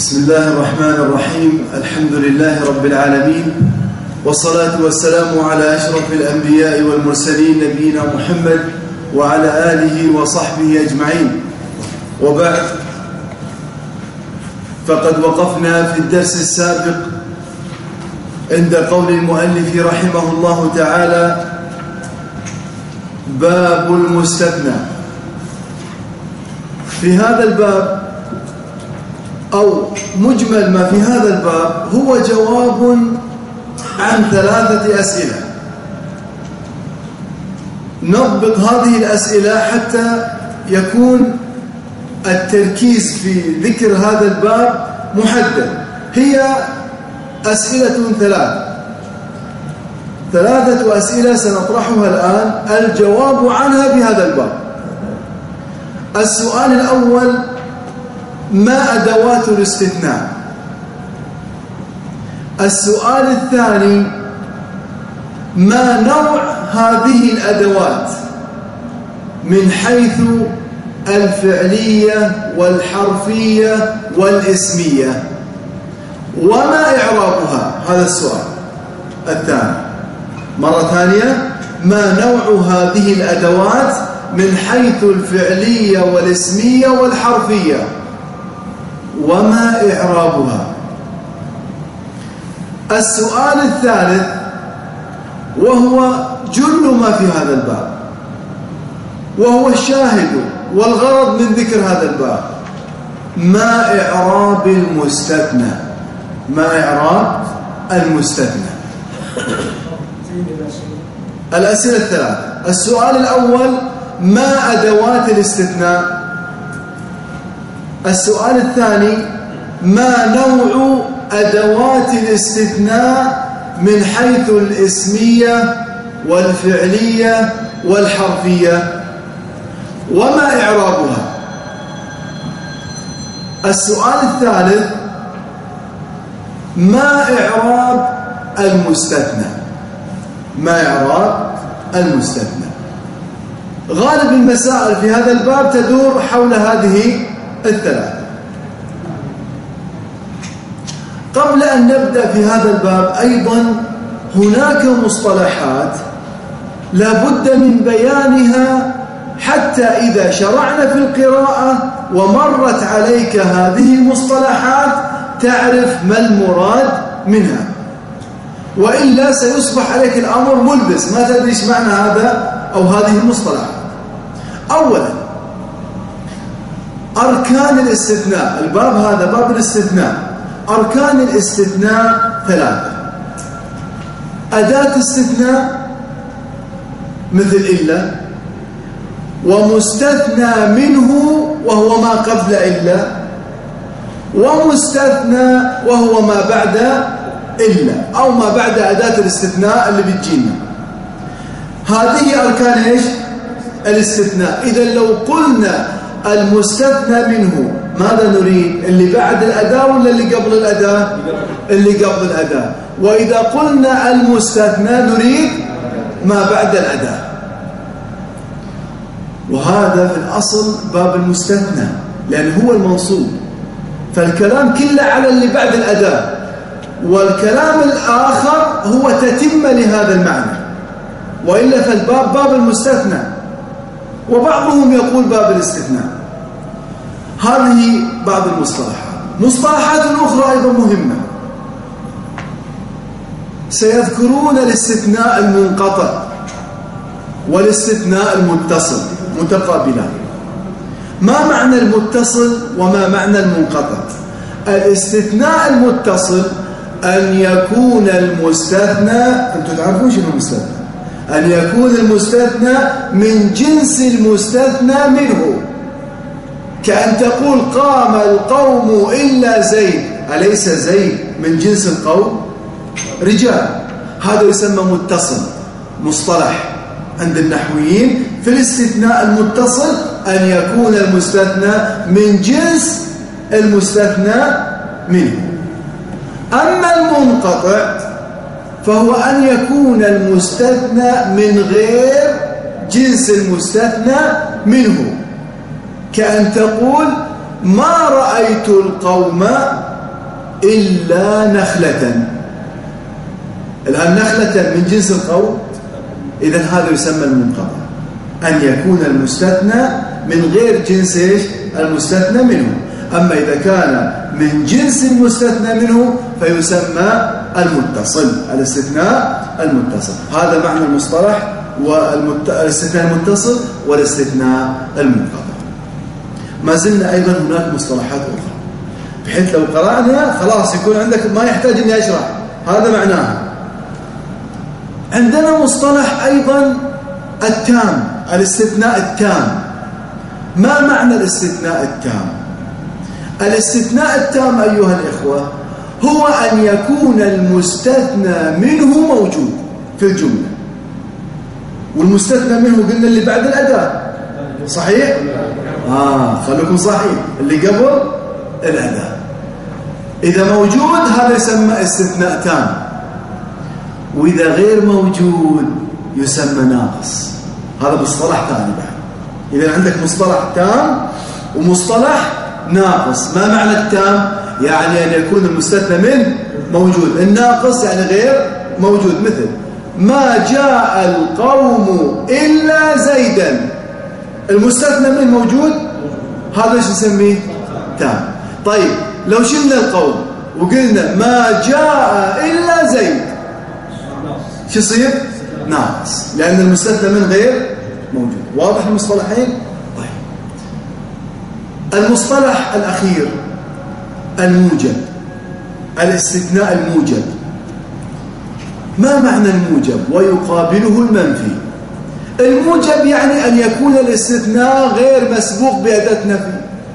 بسم الله الرحمن الرحيم. الحمد لله رب العالمين، والصلاة والسلام على أشرف الأنبياء والمرسلين نبينا محمد وعلى آله وصحبه أجمعين، وبعد، فقد وقفنا في الدرس السابق عند قول المؤلف رحمه الله تعالى: باب المستثنى. في هذا الباب أو مجمل ما في هذا الباب هو جواب عن 3 أسئلة. نضبط هذه الأسئلة حتى يكون التركيز في ذكر هذا الباب محدد. هي أسئلة 3 أسئلة سنطرحها الآن الجواب عنها بهذا الباب. السؤال الأول: ما أدوات الاستثناء؟ السؤال الثاني: ما نوع هذه الأدوات من حيث الفعلية والحرفية والاسمية، وما إعرابها؟ هذا السؤال الثاني. مرة ثانية: ما نوع هذه الأدوات من حيث الفعلية والاسمية والحرفية، وما إعرابها؟ السؤال الثالث، وهو جل ما في هذا الباب، وهو الشاهد والغرض من ذكر هذا الباب: ما إعراب المستثنى؟ ما إعراب المستثنى؟ الأسئلة 3. السؤال الأول: ما أدوات الاستثناء؟ السؤال الثاني: ما نوع أدوات الاستثناء من حيث الاسمية والفعلية والحرفية، وما إعرابها؟ السؤال الثالث: ما إعراب المستثنى؟ ما إعراب المستثنى؟ غالب المسائل في هذا الباب تدور حول هذه 3. قبل أن نبدأ في هذا الباب أيضا هناك مصطلحات لا بد من بيانها، حتى إذا شرعنا في القراءة ومرت عليك هذه المصطلحات تعرف ما المراد منها، وإلا سيصبح عليك الأمر ملبس، ما تدري ايش معنى هذا أو هذه المصطلحات. أولا، أركان الاستثناء. الباب هذا باب الاستثناء. أركان الاستثناء 3: أداة استثناء مثل إلا، ومستثنى منه وهو ما قبل إلا، ومستثنى وهو ما بعد إلا أو ما بعد أداة الاستثناء اللي بتجينا. هذه أركان إيش؟ الاستثناء. إذا لو قلنا المستثنى منه، ماذا نريد؟ اللي بعد الأداة ولا اللي قبل الأداة؟ اللي قبل الأداة. وإذا قلنا المستثنى نريد ما بعد الأداة. وهذا في الأصل باب المستثنى، لأنه هو المنصوب، فالكلام كله على اللي بعد الأداة، والكلام الآخر هو تتمة لهذا المعنى، وإلا فالباب باب المستثنى، وبعضهم يقول باب الاستثناء. هذه بعض المصطلحات. مصطلحات أخرى أيضا مهمة. سيذكرون الاستثناء المنقطع والاستثناء المتصل متقابلان. ما معنى المتصل وما معنى المنقطع؟ الاستثناء المتصل أن يكون المستثنى، أنتم تعرفون شنو المستثنى؟ أن يكون المستثنى من جنس المستثنى منه، كأن تقول: قام القوم إلا زيد. أليس زيد من جنس القوم؟ رجال. هذا يسمى متصل، مصطلح عند النحويين في الاستثناء المتصل أن يكون المستثنى من جنس المستثنى منه. أما المنقطع فهو أن يكون المستثنى من غير جنس المستثنى منه، كأن تقول: ما رأيت القوم إلا نخلة. الآن نخلة من جنس القول، إذن هذا يسمى المنقطع، أن يكون المستثنى من غير جنس المستثنى منه. أما إذا كان من جنس المستثنى منه فيسمى المتصل، الاستثناء المتصل. هذا معنى المصطلح والاستثناء المتصل والاستثناء المنقطع. ما زلنا أيضا هناك مصطلحات أخرى، بحيث لو قرأنا خلاص يكون عندك ما يحتاج أني أشرح، هذا معناها. عندنا مصطلح أيضا التام، الاستثناء التام. ما معنى الاستثناء التام؟ الاستثناء التام أيها الإخوة هو أن يكون المستثنى منه موجود في الجملة. والمستثنى منه قلنا اللي بعد الأداة، صحيح؟ خلوكم صحيح، اللي قبل الأداة. إذا موجود هذا يسمى استثناء تام، وإذا غير موجود يسمى ناقص. هذا مصطلح ثاني بعد. إذا عندك مصطلح تام ومصطلح ناقص. ما معنى التام؟ يعني أن يكون المستثنى منه موجود. الناقص يعني غير موجود، مثل ما جاء القوم إلا زيدا، المستثنى منه موجود، هذا ايش نسميه؟ تام. طيب لو شلنا القوم وقلنا ما جاء إلا زيد، شو يصير؟ ناقص، لأن المستثنى منه غير موجود. واضح المصطلحين؟ طيب المصطلح الأخير الموجب، الاستثناء الموجب. ما معنى الموجب ويقابله المنفي؟ الموجب يعني أن يكون الاستثناء غير مسبوق بأداة نفي،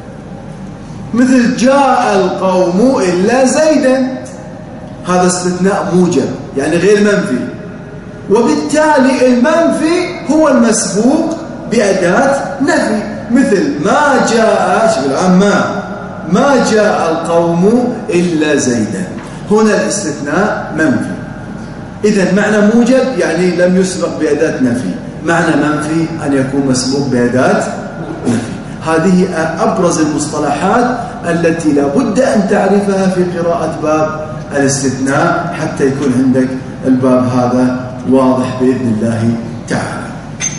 مثل جاء القوم إلا زيدا، هذا استثناء موجب يعني غير منفي، وبالتالي المنفي هو المسبوق بأداة نفي، مثل ما جاء، شوف الآن ما جاء القوم إلا زيدا، هنا الاستثناء منفي. إذن معنى موجب يعني لم يسبق بأداة نفي، معنى منفي أن يكون مسبوق بأداة نفي. هذه أبرز المصطلحات التي لا بد أن تعرفها في قراءة باب الاستثناء حتى يكون عندك الباب هذا واضح بإذن الله تعالى.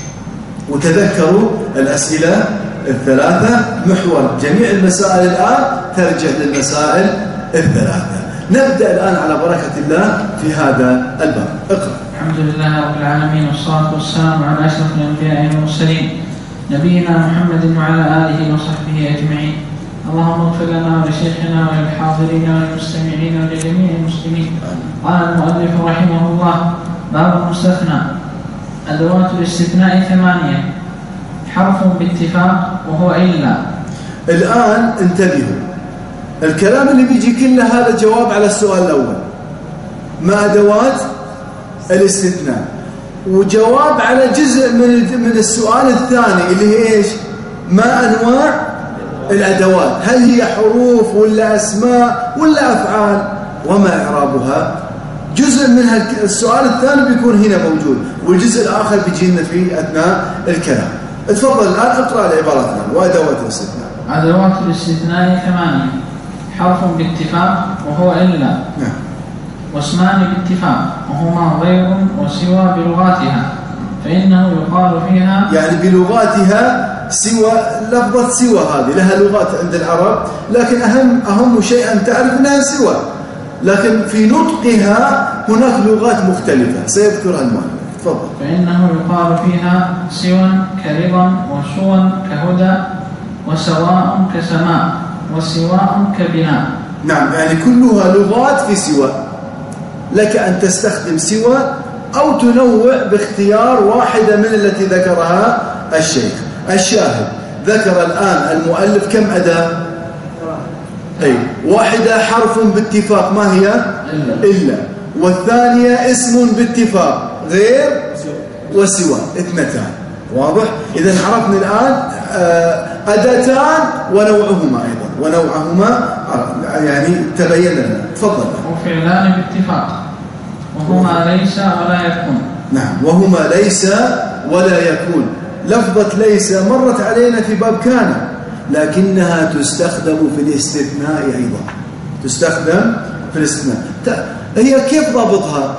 وتذكروا الأسئلة الثلاثة محور جميع المسائل الآن ترجع للمسائل الثلاثة. نبدأ الآن على بركة الله في هذا الباب. اقرأ. الحمد لله رب العالمين، والصلاة والسلام على أشرف الأنبياء والمرسلين نبينا محمد وعلى آله وصحبه أجمعين. اللهم اغفر لنا ولشيخنا وللحاضرين والمستمعين ولجميع المسلمين. قال المؤلف رحمه الله: باب المستثنى. أدوات الاستثناء 8، حرف باتفاق وهو إلا. الآن انتبهوا، الكلام اللي بيجي كله هذا جواب على السؤال الأول، ما أدوات الاستثناء، وجواب على جزء من السؤال الثاني اللي هي إيش؟ ما أنواع الأدوات، هل هي حروف ولا أسماء ولا أفعال، وما إعرابها. جزء من السؤال الثاني بيكون هنا موجود، والجزء الآخر بيجي لنا في أثناء الكلام. اتفضل الآن اقرأ العبارة الثانية. وأدوات الاستثناء. أدوات الاستثناء 8، حرف باتفاق وهو إلا. نعم. واسمان باتفاق وهما غير وسوى بلغاتها، فإنه يقال فيها يعني بلغاتها سوى، لفظة سوى هذه لها لغات عند العرب، لكن أهم شيء أن تعرف أنها سوى، لكن في نطقها هناك لغات مختلفة سيذكرها المؤلف. تفضل. فإنه يقال فيها سوى كرضا، وشوى كهدى، وسواء كسماء، وسواء كبناء. نعم، يعني كلها لغات في سوى، لك أن تستخدم سوى أو تنوع باختيار واحدة من التي ذكرها الشيخ. الشاهد ذكر الآن المؤلف كم أداة؟ أي واحدة حرف باتفاق، ما هي؟ إلا. والثانية اسم باتفاق غير وسوى، 2. واضح؟ إذن عرفنا الآن أداتان ونوعهما أيضا، ونوعهما يعني تبين لنا. تفضل. وفعلان باتفاق وهما ليس ولا يكون. نعم، وهما ليس ولا يكون. لفظة ليس مرت علينا في باب كان، لكنها تستخدم في الاستثناء أيضا. تستخدم في الاستثناء. هي كيف ضابطها؟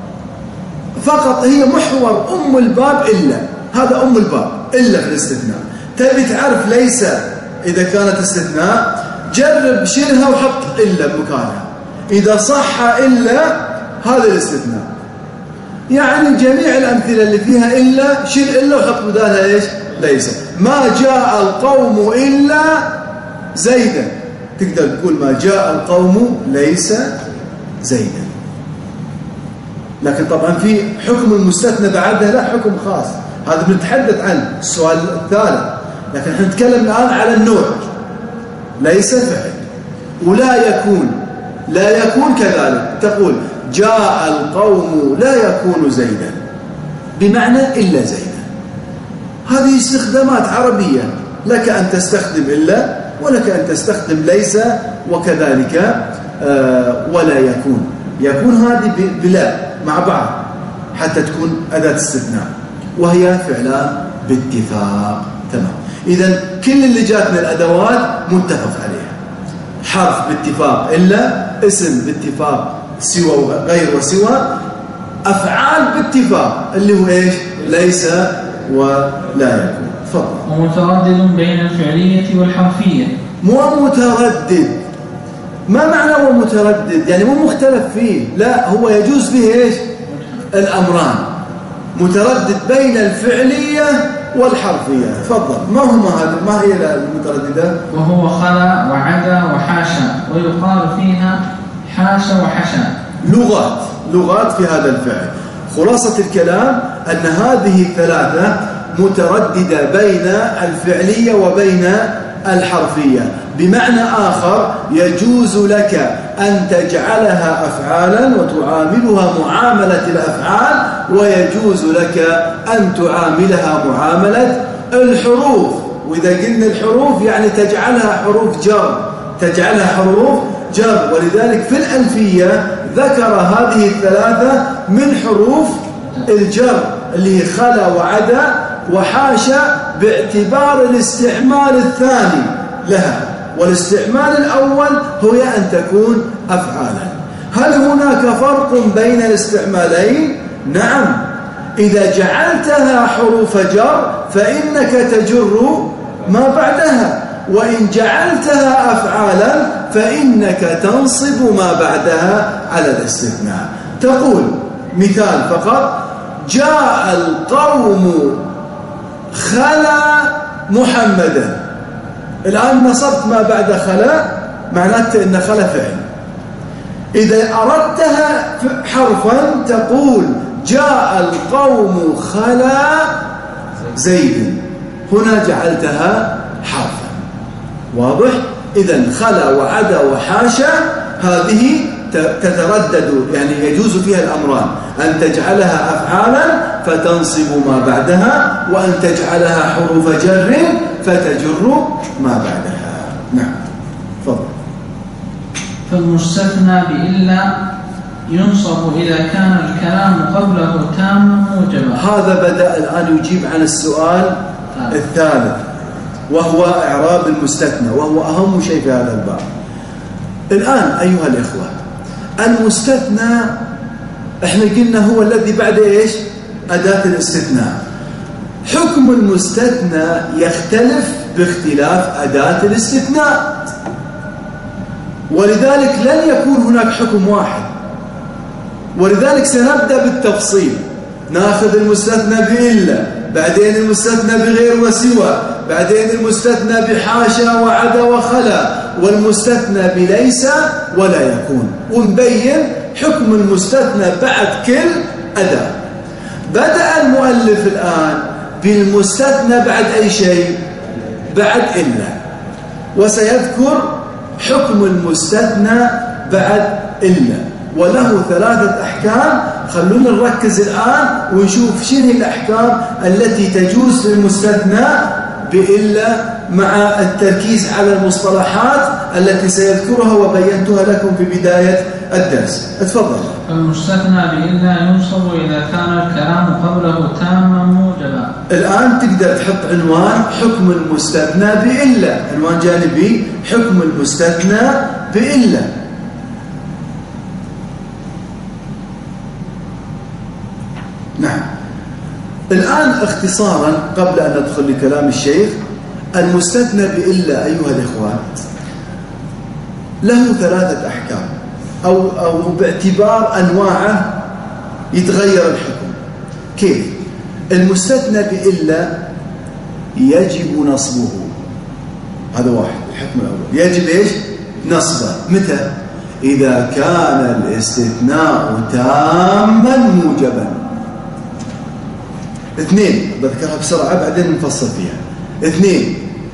فقط هي محور أم الباب إلا، هذا أم الباب إلا في الاستثناء. تبي تعرف ليس إذا كانت استثناء، جرب شيلها وحط إلا بمكانها، إذا صح إلا هذا الاستثناء. يعني جميع الأمثلة اللي فيها إلا شيل إلا وحط بدالها إيش؟ ليس. ما جاء القوم إلا زيدا، تقدر تقول ما جاء القوم ليس زيدا. لكن طبعا في حكم المستثنى بعدها لا حكم خاص، هذا بنتحدث عنه السؤال الثالث. لكن احنا نتكلم الآن على النوع، ليس فعل ولا يكون. لا يكون كذلك تقول جاء القوم لا يكون زيدا بمعنى إلا زيدا. هذه استخدامات عربية، لك أن تستخدم إلا ولك أن تستخدم ليس، وكذلك ولا يكون. يكون هذه بلا مع بعض حتى تكون أداة استثناء، وهي فعلان باتفاق. تمام. إذن كل اللي جاتنا الأدوات متفق عليها. حرف باتفاق إلا، اسم باتفاق سوى وغير وسوى، أفعال باتفاق اللي هو إيش؟ ليس ولا يكون. تفضل. ومتردد بين الفعلية والحرفية. مو متردد. ما معنى هو متردد؟ يعني مو مختلف فيه، لا هو يجوز فيه إيش؟ الأمران. متردد بين الفعلية والحرفية. تفضل. ما هي المترددة؟ وهو خلا وعدا وحاشا، ويقال فيها حاشا وحشا. لغات في هذا الفعل. خلاصة الكلام أن هذه الثلاثة مترددة بين الفعلية وبين الحرفية. بمعنى آخر يجوز لك أن تجعلها أفعالا وتعاملها معاملة الأفعال، ويجوز لك أن تعاملها معاملة الحروف. وإذا قلنا الحروف يعني تجعلها حروف جر. ولذلك في الألفية ذكر هذه الثلاثة من حروف الجر اللي هي خلا وعدا وحاشا، باعتبار الاستعمال الثاني لها. والاستعمال الأول هو أن تكون أفعالا. هل هناك فرق بين الاستعمالين؟ نعم. إذا جعلتها حروف جر فإنك تجر ما بعدها، وإن جعلتها أفعالا فإنك تنصب ما بعدها على الاستثناء. تقول مثال فقط: جاء القوم خلا محمدا. الآن نصبت ما بعد خلا، معناته إن خلا فعل. إذا أردتها حرفا تقول جاء القوم خلا زيد، هنا جعلتها حرفا. واضح؟ إذن خلا وعدا وحاشا هذه تتردد، يعني يجوز فيها الأمران: أن تجعلها أفعالا فتنصب ما بعدها، وأن تجعلها حروف جر فتجر ما بعدها. نعم. تفضل. فالمستثنى بإلا ينصب إذا كان الكلام قبله تاما موجبا. هذا بدأ الآن يجيب عن السؤال الثالث، وهو إعراب المستثنى، وهو أهم شيء في هذا الباب. الآن أيها الإخوة، المستثنى احنا قلنا هو الذي بعد إيش؟ أداة الاستثناء. حكم المستثنى يختلف باختلاف أداة الاستثناء، ولذلك لن يكون هناك حكم واحد. ولذلك سنبدأ بالتفصيل، ناخذ المستثنى بإلا، بعدين المستثنى بغير وسوى، بعدين المستثنى بحاشا وعدا وخلا، والمستثنى بليس ولا يكون، ونبين حكم المستثنى بعد كل أداة. بدأ المؤلف الآن بالمستثنى بعد أي شيء؟ بعد إلا، وسيذكر حكم المستثنى بعد إلا، وله ثلاثة أحكام. خلونا نركز الآن ونشوف شنو الأحكام التي تجوز للمستثنى بإلا، مع التركيز على المصطلحات التي سيذكرها وبينتها لكم في بداية الدرس. اتفضل. المستثنى بإلا ينصب إذا كان الكلام قبله تاما موجبا. الآن تقدر تحط عنوان حكم المستثنى بإلا، عنوان جانبي: حكم المستثنى بإلا. الآن اختصارا قبل أن ندخل لكلام الشيخ، المستثنى بإلا أيها الإخوان له 3 أحكام أو باعتبار أنواعه يتغير الحكم. كيف؟ المستثنى بإلا يجب نصبه، هذا واحد. الحكم الأول يجب إيش؟ نصبه. متى؟ إذا كان الاستثناء تاما موجبا. 2 بذكرها بسرعة بعدين نفصل فيها. 2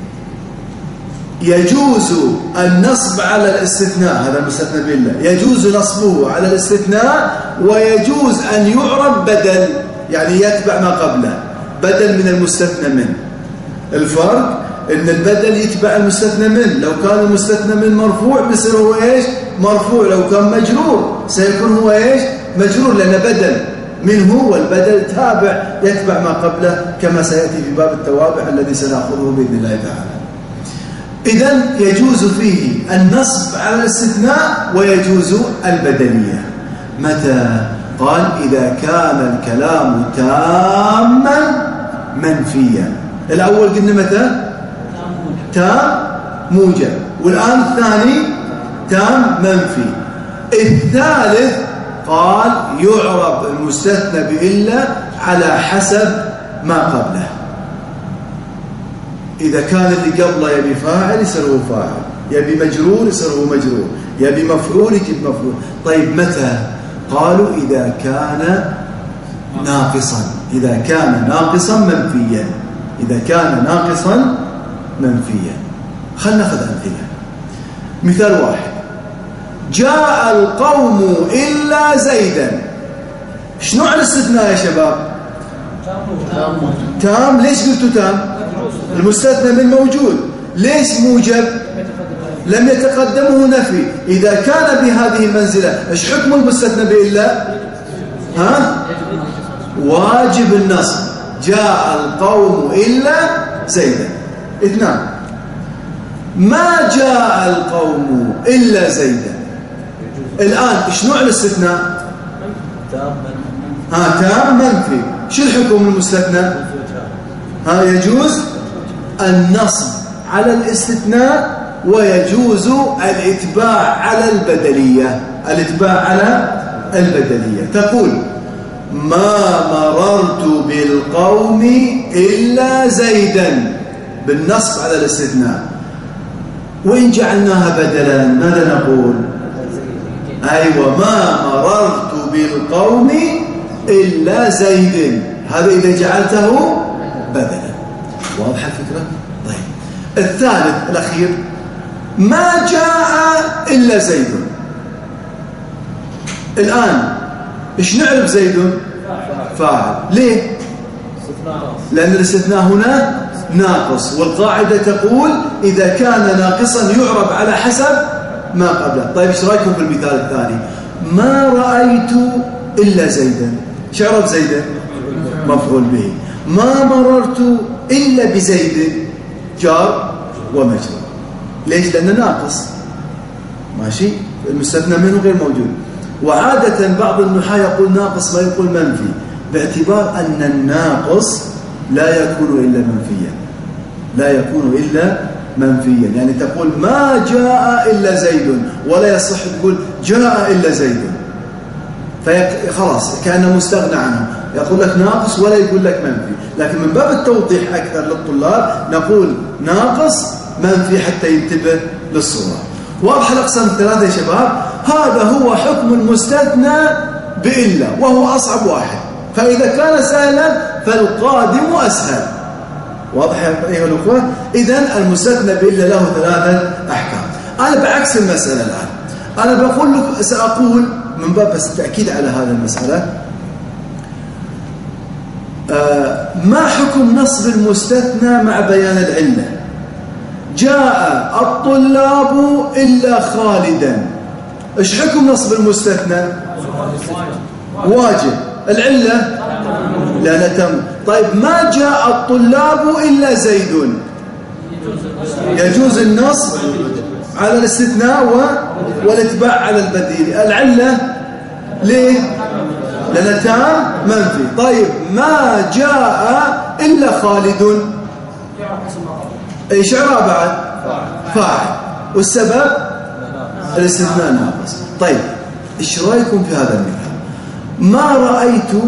يجوز النصب على الاستثناء، هذا المستثنى بالله يجوز نصبه على الاستثناء، ويجوز أن يعرب بدل، يعني يتبع ما قبله، بدل من المستثنى منه. الفرق ان البدل يتبع المستثنى منه، لو كان المستثنى منه مرفوع بيصير هو ايش؟ مرفوع. لو كان مجرور سيكون هو ايش؟ مجرور، لأن بدل منه، والبدل تابع يتبع ما قبله كما سيأتي في باب التوابع الذي سنأخذه بإذن الله تعالى. إذن يجوز فيه النصب على الاستثناء ويجوز البدلية. متى؟ قال إذا كان الكلام تاما منفيا. الأول قلنا متى؟ تام موجب، والآن الثاني تام منفي. الثالث قال يعرب المستثنى بإلا على حسب ما قبله. إذا كان اللي قبله يبي فاعل يصير هو فاعل، يبي مجرور يصير هو مجرور، يبي مفعول يجيب مفعول. طيب متى؟ قالوا إذا كان ناقصا، إذا كان ناقصا منفيا، إذا كان ناقصا منفيا. خلنا نأخذ أمثلة. مثال واحد: جاء القوم إلا زيدا. شنو على الاستثناء يا شباب؟ تام. ليش قلتوا تام؟ المستثنى من موجود. ليش موجب؟ لم يتقدمه نفي. إذا كان بهذه المنزلة إيش حكم المستثنى بإلا؟ واجب النصب. جاء القوم إلا زيدا. 2 ما جاء القوم إلا زيدا. الآن شنو على الاستثناء؟ تام منفي. شو الحكم المستثنى؟ يجوز النصب على الاستثناء ويجوز الاتباع على البدلية. الاتباع على البدلية. تقول ما مررت بالقوم إلا زيدا بالنصب على الاستثناء. وإن جعلناها بدلا ماذا نقول؟ أيوة، ما مررت بالقوم إلا زيد. هذا إذا جعلته بدلا. واضح الفكرة؟ طيب الثالث الأخير: ما جاء إلا زيد. الآن إيش نعرف زيد؟ فاعل. ليه؟ لأن الاستثناء هنا ناقص، والقاعدة تقول إذا كان ناقصا يعرب على حسب ما قبله. طيب ايش رايكم في المثال الثاني؟ ما رأيت إلا زيدا. ايش عرب زيدا؟ مفعول به. ما مررت إلا بزيد جار ومجرور. ليش؟ لأنه ناقص. ماشي، المستثنى منه غير موجود. وعادة بعض النحاة يقول ناقص ما يقول منفي، باعتبار أن الناقص لا يكون إلا منفيا، لا يكون إلا منفيا. يعني تقول ما جاء إلا زيد، ولا يصح تقول جاء إلا زيد، فخلاص كأنه مستغنى عنه. يقول لك ناقص ولا يقول لك منفي. لكن من باب التوضيح أكثر للطلاب نقول ناقص منفي حتى ينتبه للصورة. واضح الأقسام الثلاثة يا شباب؟ هذا هو حكم المستثنى بإلا، وهو أصعب واحد. فإذا كان سهلا فالقادم أسهل. واضح أيها الأخوة؟ إذن المستثنى بإلا له 3 أحكام. أنا بعكس المسألة الآن. أنا بقول لك، سأقول من باب بس التأكيد على هذا المسألة، ما حكم نصب المستثنى مع بيان العلة؟ جاء الطلاب إلا خالدا. إيش حكم نصب المستثنى؟ واجب. العلة؟ لا تم. طيب ما جاء الطلاب إلا زيد. يجوز النصب على الاستثناء والاتباع على البديل. العلة ليه؟ لأن تام منفي. طيب ما جاء إلا خالد، إيش إعراب بعد؟ فاعل. والسبب الاستثناء ناقص. طيب إيش رأيكم في هذا المثال؟ ما رأيت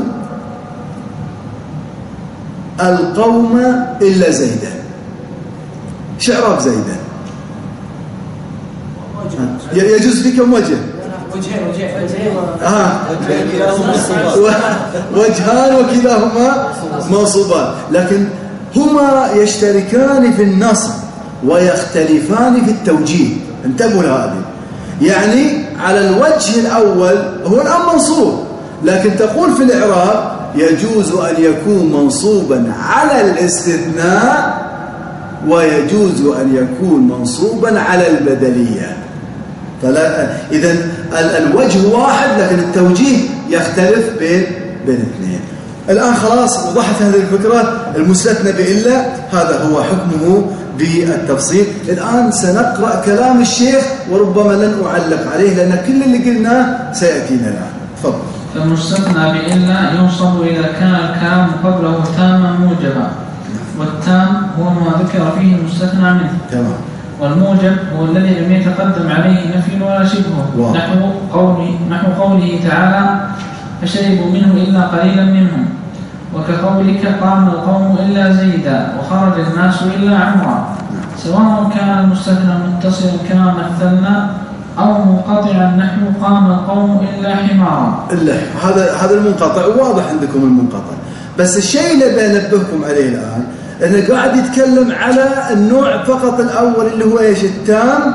القوم إلا زيدا. إيش إعراب زيدا؟ يجوز في كم وجه؟ وجهان وكلاهما منصوبان، لكن هما يشتركان في النصب ويختلفان في التوجيه. انتبهوا لهذه. يعني على الوجه الأول هو الآن منصوب، لكن تقول في الإعراب يجوز أن يكون منصوبا على الاستثناء ويجوز أن يكون منصوبا على البدلية. إذن الوجه واحد لكن التوجيه يختلف بين الاثنين. الآن خلاص وضحت هذه الفكرة. المستثنى بإلا هذا هو حكمه بالتفصيل. الآن سنقرأ كلام الشيخ وربما لن أعلق عليه لأن كل اللي قلناه سيأتينا الآن. تفضل. فالمستثنى بإلا ينصب إذا كان الكلام قبله تاما موجبا، والتام هو ما ذكر فيه المستثنى منه. تمام. والموجب هو الذي لم يتقدم عليه نفي ولا شبهه، نحو قوله تعالى فشربوا منه إلا قليلا منهم، وكقولك قام القوم إلا زيدا وخرج الناس إلا عمرا، سواء كان المستثنى متصلا كما مثلنا أو منقطعا نحو قام القوم إلا حمارا. هذا المنقطع واضح عندكم المنقطع، بس الشيء اللي بنبهكم عليه الآن أنه قاعد يتكلم على النوع فقط الأول اللي هو إيش؟ التام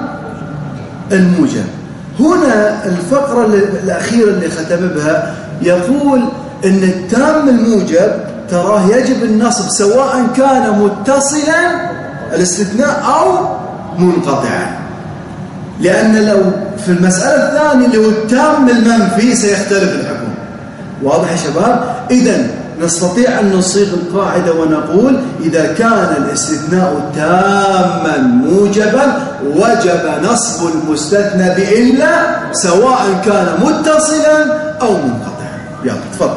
الموجب. هنا الفقرة الأخيرة اللي ختم بها يقول أن التام الموجب تراه يجب النصب سواء كان متصلا الاستثناء أو منقطعا، لأن لو في المسألة الثانية اللي هو التام المنفي سيختلف الحكم. واضح يا شباب؟ إذن نستطيع أن نصيغ القاعدة ونقول إذا كان الاستثناء تاما موجبا وجب نصب المستثنى بإلا سواء كان متصلا أو منقطعا. يلا تفضل.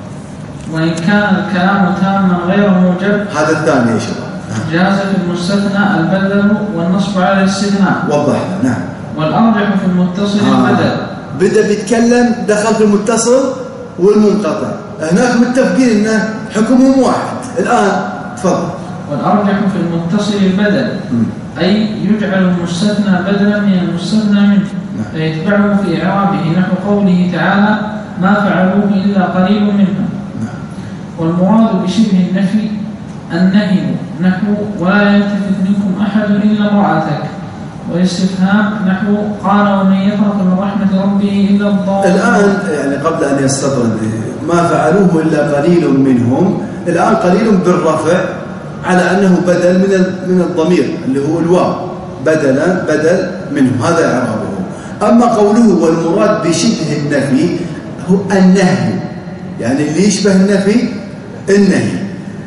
وإن كان الكلام تاما غير موجب هذا الثاني يا شباب جاز في المستثنى البدل والنصب على الاستثناء. وضحنا. نعم. والأرجح في المتصل البدل. بدأ بيتكلم دخل في المتصل والمنقطع، هناك متفقين ان حكمهم واحد. الآن تفضل. والأرجح في المتصل البدل أي يجعل المستثنى بدلا من المستثنى منه، فيتبعه في إعرابه نحو قوله تعالى ما فعلوه إلا قليل منهم. والمراد بشبه النفي النهي نحو ولا يلتفت منكم أحد إلا امرأتك، والاستفهام نحو قال ومن يقنط من رحمة ربه إلا الضالين. الآن يعني قبل أن يستطرد ما فعلوه إلا قليل منهم، الآن قليل بالرفع على أنه بدل من الضمير اللي هو الواو، بدل منهم، هذا إعرابه. أما قوله والمراد بشبه النفي هو النهي، يعني اللي يشبه النفي النهي.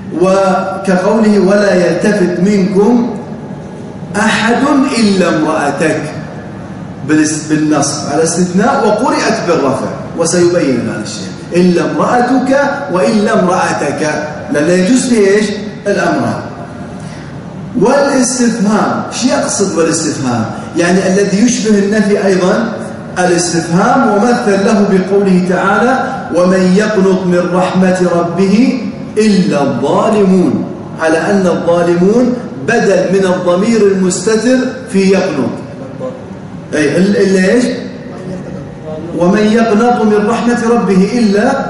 وكقوله ولا يلتفت منكم أحد إلا امرأتك بالنصب على استثناء وقرئت بالرفع، وسيبين لنا الشيء إلا امرأتك وإلا امرأتك، لأن يجوز فيه إيش؟ الأمران. والاستفهام شو يقصد بالاستفهام؟ يعني الذي يشبه النفي أيضا الاستفهام، ومثل له بقوله تعالى ومن يقنط من رحمة ربه إلا الظالمون، على أن الظالمون بدل من الضمير المستتر في يقنط. أي إلا إيش؟ ومن يقنط من رحمة ربه إلا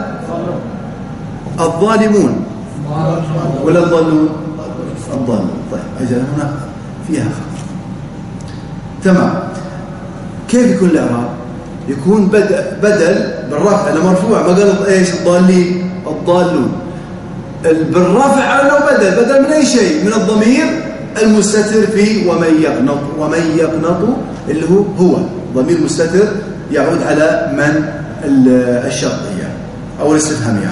الظالمون ولا الضالون؟ الضالون. طيب أجل هنا فيها خطأ. تمام. كيف يكون الإعراب؟ يكون بدل بالرفع لما مرفوع، ما قال إيش؟ الضالين، الضالون. بالرفع أنه بدل من أي شيء من الضمير المستتر في ومن يقنط اللي هو ضمير مستتر يعود على من الشرطية أو الاستفهامية.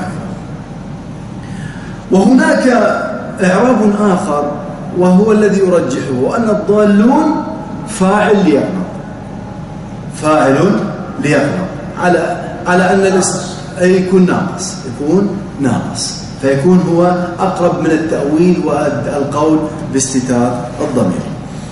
وهناك إعراب آخر وهو الذي يرجحه أن الضالون فاعل ليقنط، على أن أي يكون ناقص فيكون هو أقرب من التأويل والقول باستتار الضمير.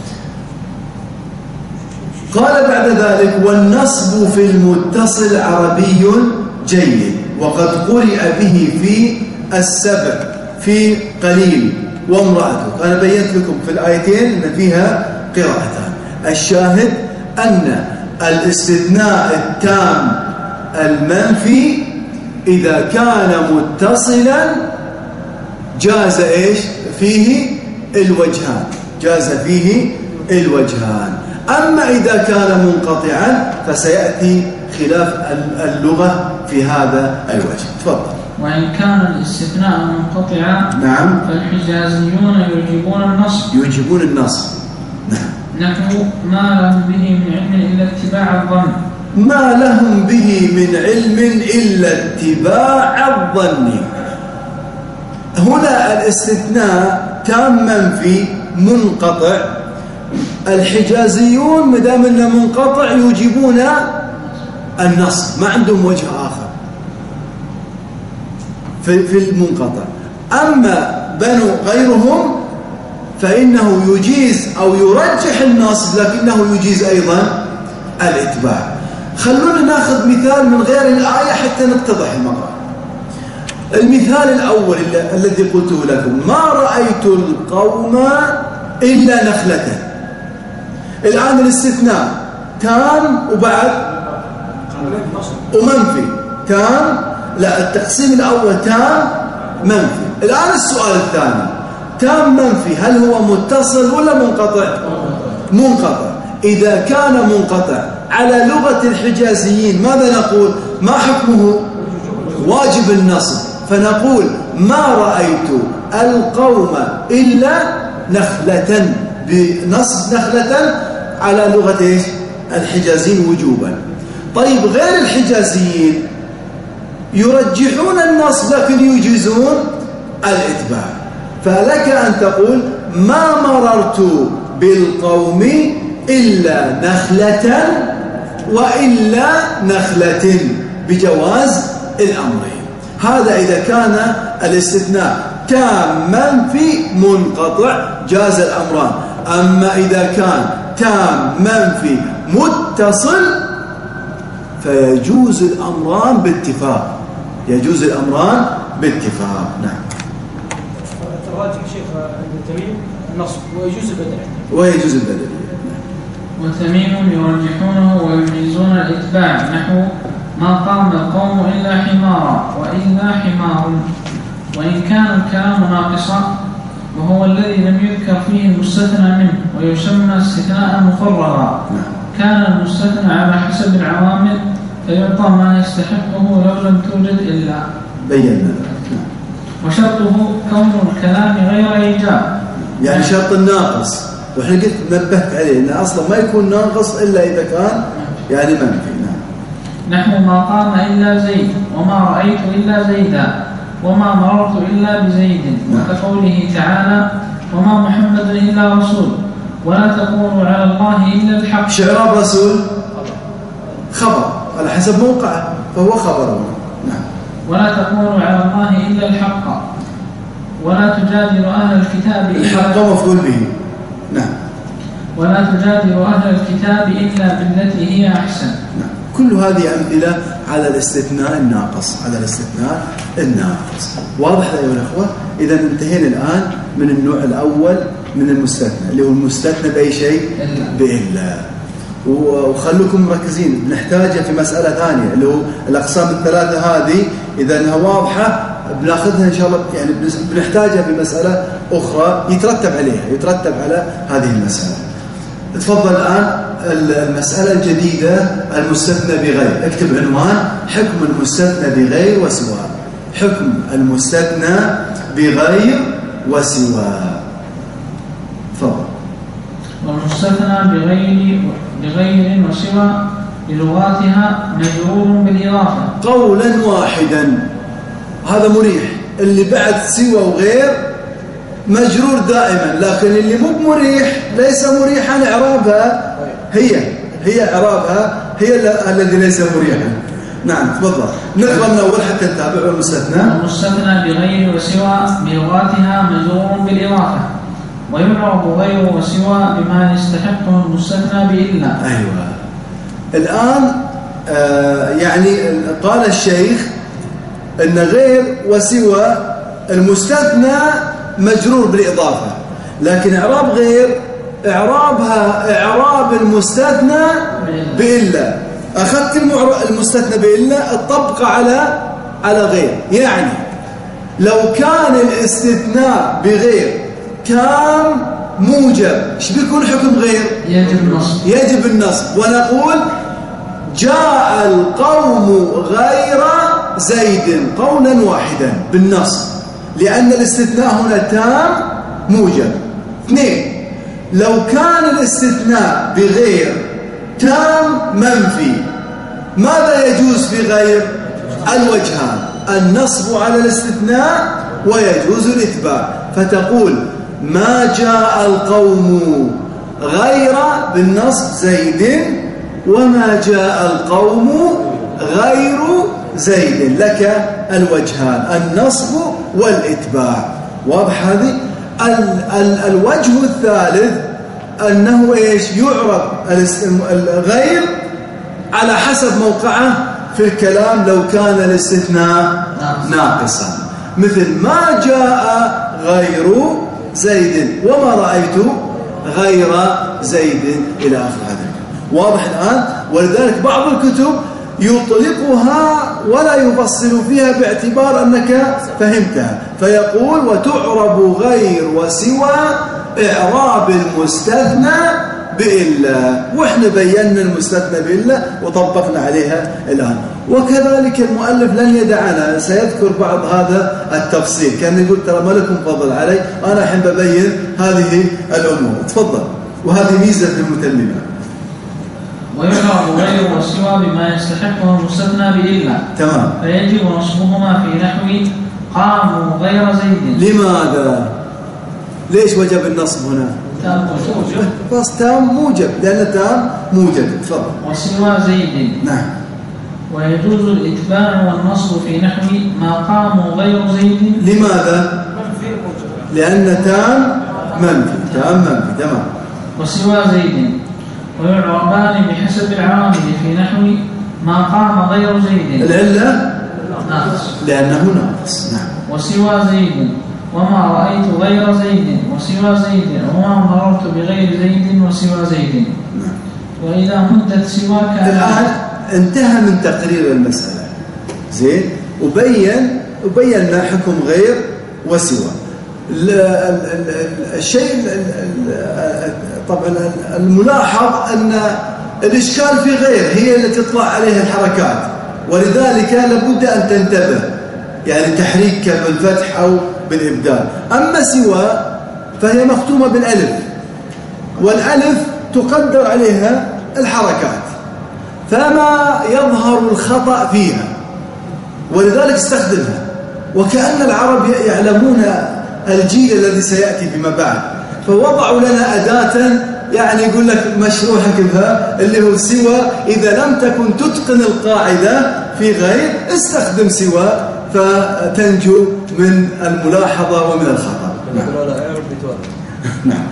قال بعد ذلك: والنصب في المتصل عربي جيد، وقد قرئ به في السبع في قليل وامرأته. أنا بينت لكم في الآيتين أن فيها قراءتان. الشاهد أن الاستثناء التام المنفي إذا كان متصلا جاز فيه الوجهان. أما إذا كان منقطعا فسيأتي خلاف اللغة في هذا الوجه. تفضل. وإن كان الاستثناء منقطعا نعم فالحجازيون يوجبون النصب. نعم. نحو: ما لهم به من علم إلا اتباع الظن. ما لهم به من علم إلا اتباع الظن. هنا الاستثناء تام منفي منقطع. الحجازيون مدام انه منقطع يوجبون النصب، ما عندهم وجه آخر في المنقطع. أما بنو غيرهم فإنه يجيز أو يرجح النصب لكنه يجيز أيضا الاتباع. خلونا ناخذ مثال من غير الآية حتى نتضح المقام. المثال الأول الذي قلته لكم: ما رأيت القوم إلا نخلة. الآن الاستثناء تام وبعد ومنفي. تام، لا، التقسيم الأول تام منفي. الآن السؤال الثاني: تام منفي هل هو متصل ولا منقطع؟ إذا كان منقطع على لغة الحجازيين ماذا نقول؟ ما حكمه؟ واجب النصب. فنقول: ما رأيت القوم إلا نخلة، بنصب نخلة على لغة الحجازيين وجوبا. طيب غير الحجازيين يرجحون النصب لكن يجيزون الاتباع. فلك أن تقول: ما مررت بالقوم إلا نخلة وإلا نخلة، بجواز الأمرين. هذا إذا كان الاستثناء تام منفي منقطع جاز الأمران. أما إذا كان تام منفي متصل فيجوز الأمران باتفاق. نعم. الراجح شيخ عند تميم النصب ويجوز البدل. وتميم يرجحونه ويجيزون الإتباع. نحو: ما قام القوم إلا حمارا وإلا حمار. وإن كان الكلام ناقصا وهو الذي لم يذكر فيه المستثنى منه ويسمى استثناء مفرغا، كان المستثنى على حسب العوامل فيعطى ما يستحقه لو لم توجد إلا. بينا. وشرطه كون الكلام غير إيجاب، يعني شرط الناقص، وحنا قلت نبهت عليه إنه أصلا ما يكون ناقص إلا إذا كان يعني منفي. نحو: ما قام إلا زيد، وما رأيت إلا زيدا، وما مررت إلا بزيد. وكقوله تعالى: وما محمد إلا رسول، ولا تقولوا على الله إلا الحق. شعر رسول خبر على حسب موقعه فهو خبر. نعم. ولا تقولوا على الله إلا الحق، ولا تجادل أهل الكتاب الحق مفعول به. نعم. ولا تجادل أهل الكتاب إلا بالتي هي أحسن. نعم. كل هذه أمثلة على الاستثناء الناقص. واضح يا أيها الأخوة؟ إذا انتهينا الآن من النوع الأول من المستثنى اللي هو المستثنى بأي شيء؟ بإلا. وخلوكم مركزين، بنحتاجها في مسألة ثانية اللي هو الأقسام الثلاثة هذه. إذا أنها واضحة بناخذها إن شاء الله، يعني بنحتاجها في مسألة أخرى يترتب على هذه المسألة. تفضل الآن المسألة الجديدة المستثنى بغير. اكتب عنوان: حكم المستثنى بغير وسواء. حكم المستثنى بغير وسواء. تفضل. والمستثنى بغير وسواء بلغاتها مجرور بالإضافة. قولا واحدا، هذا مريح. اللي بعد سوى وغير مجرور دائما، لكن اللي مو مريح ليس مريحا إعرابها هي إعرابها هي الذي ليس مريحا. نعم تفضل نقرأ من أول حتى نتابع. المستثنى بغير وسوى بلغاتها مجرور بالإضافة، ويعرب غير وسوى بما يستحقه المستثنى بإلا. أيوة. الآن يعني قال الشيخ أن غير وسوى المستثنى مجرور بالإضافة، لكن إعراب غير إعرابها إعراب المستثنى بإلا. أخذت المستثنى بإلا الطبق على غير. يعني لو كان الاستثناء بغير كان موجب، ايش بيكون حكم غير؟ يجب النصب. ونقول جاء القوم غير زيد قولا واحدا بالنصب، لأن الاستثناء هنا تام موجب. 2 لو كان الاستثناء بغير تام منفي، ماذا يجوز في غير؟ الوجهان، النصب على الاستثناء ويجوز الإتباع. فتقول ما جاء القوم غير بالنصب زيد، وما جاء القوم غير زيد، لك الوجهان النصب والإتباع. واضح هذه؟ الوجه الثالث أنه إيش؟ يعرب الغير على حسب موقعه في الكلام لو كان الاستثناء ناقصا، مثل ما جاء غير زيد وما رأيت غير زيد إلى آخر هذا. واضح الآن؟ ولذلك بعض الكتب يطلقها ولا يفصل فيها باعتبار أنك فهمتها، فيقول وتعرب غير وسوى إعراب المستثنى بإلا، وإحنا بينا المستثنى بإلا وطبقنا عليها الآن. وكذلك المؤلف لن يدعنا، سيذكر بعض هذا التفصيل، كان يقول ترى ما لكم فضل علي، أنا الحين ببين هذه الأمور. تفضل. وهذه ميزة المتممة. ويعرب غير وسوى بما يستحقه المستثنى بإلا، تمام، فيجب نصبهما في نحو قاموا غير زيد. لماذا؟ ليش وجب النصب هنا؟ تام موجب. بس تام موجب، لأن تام موجب. تفضل. وسوى زيد. نعم. ويجوز الإتباع والنصب في نحو ما قاموا غير زيد. لماذا؟ لأن تام منفي. تام منفي. تمام. وسوى زيد ويعربان بحسب العامل في نحو ما قام غير زيد. العلة ناقص، لأنه ناقص. نعم. وسوى زيد وما رأيت غير زيد، وسوى زيد وما مررت بغير زيد، وسوى زيد. نعم. وإذا مدت سوى كان. الآن انتهى من تقرير المسألة. زين. وبينا حكم غير وسوى. الشيء طبعا الملاحظ أن الإشكال في غير هي التي تطلع عليها الحركات، ولذلك لابد أن تنتبه، يعني تحريك بالفتح أو بالإبدال. أما سوى فهي مختومة بالألف، والألف تقدر عليها الحركات، فما يظهر الخطأ فيها، ولذلك استخدمها. وكأن العرب يعلمون الجيل الذي سيأتي فيما بعد، فوضعوا لنا أداة يعني يقول لك مشروع حكمها اللي هو سوى. إذا لم تكن تتقن القاعدة في غير استخدم سوى فتنجو من الملاحظة ومن الخطأ. نعم.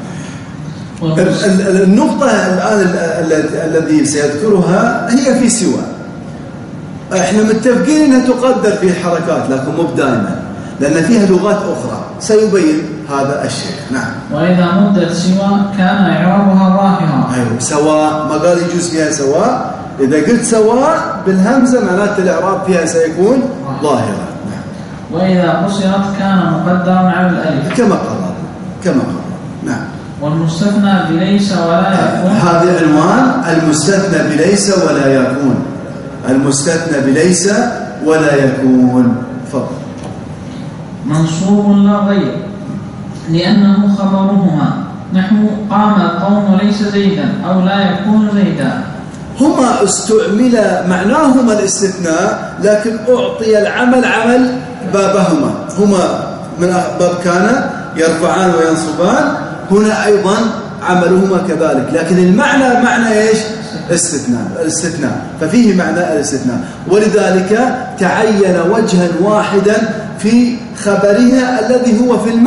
النقطة الآن الذي سيذكرها هي في سوى. احنا متفقين انها تقدر في الحركات لكن مو دائما، لأن فيها لغات أخرى سيبين هذا الشيء. نعم. وإذا مدت سوى كان إعرابها ظاهرا. أيوه. سواء ما قال يجوز فيها سواء، إذا قلت سواء بالهمزة معناته الإعراب فيها سيكون ظاهرا. نعم. وإذا قصرت كان مقدرا على الألف كما قرر. نعم. والمستثنى بليس ولا يكون. هذا عنوان المستثنى بليس ولا يكون. المستثنى بليس ولا يكون. فضل. منصوب لا غير، لأنه خبرهما نحو قام القوم ليس زيدا أو لا يكون زيدا. هما استعمل معناهما الاستثناء، لكن أعطي العمل عمل بابهما. هما من باب كان يرفعان وينصبان، هنا أيضا عملهما كذلك، لكن المعنى معنى إيش؟ الاستثناء، ففيه معنى الاستثناء، ولذلك تعين وجها واحدا في خبرها الذي هو في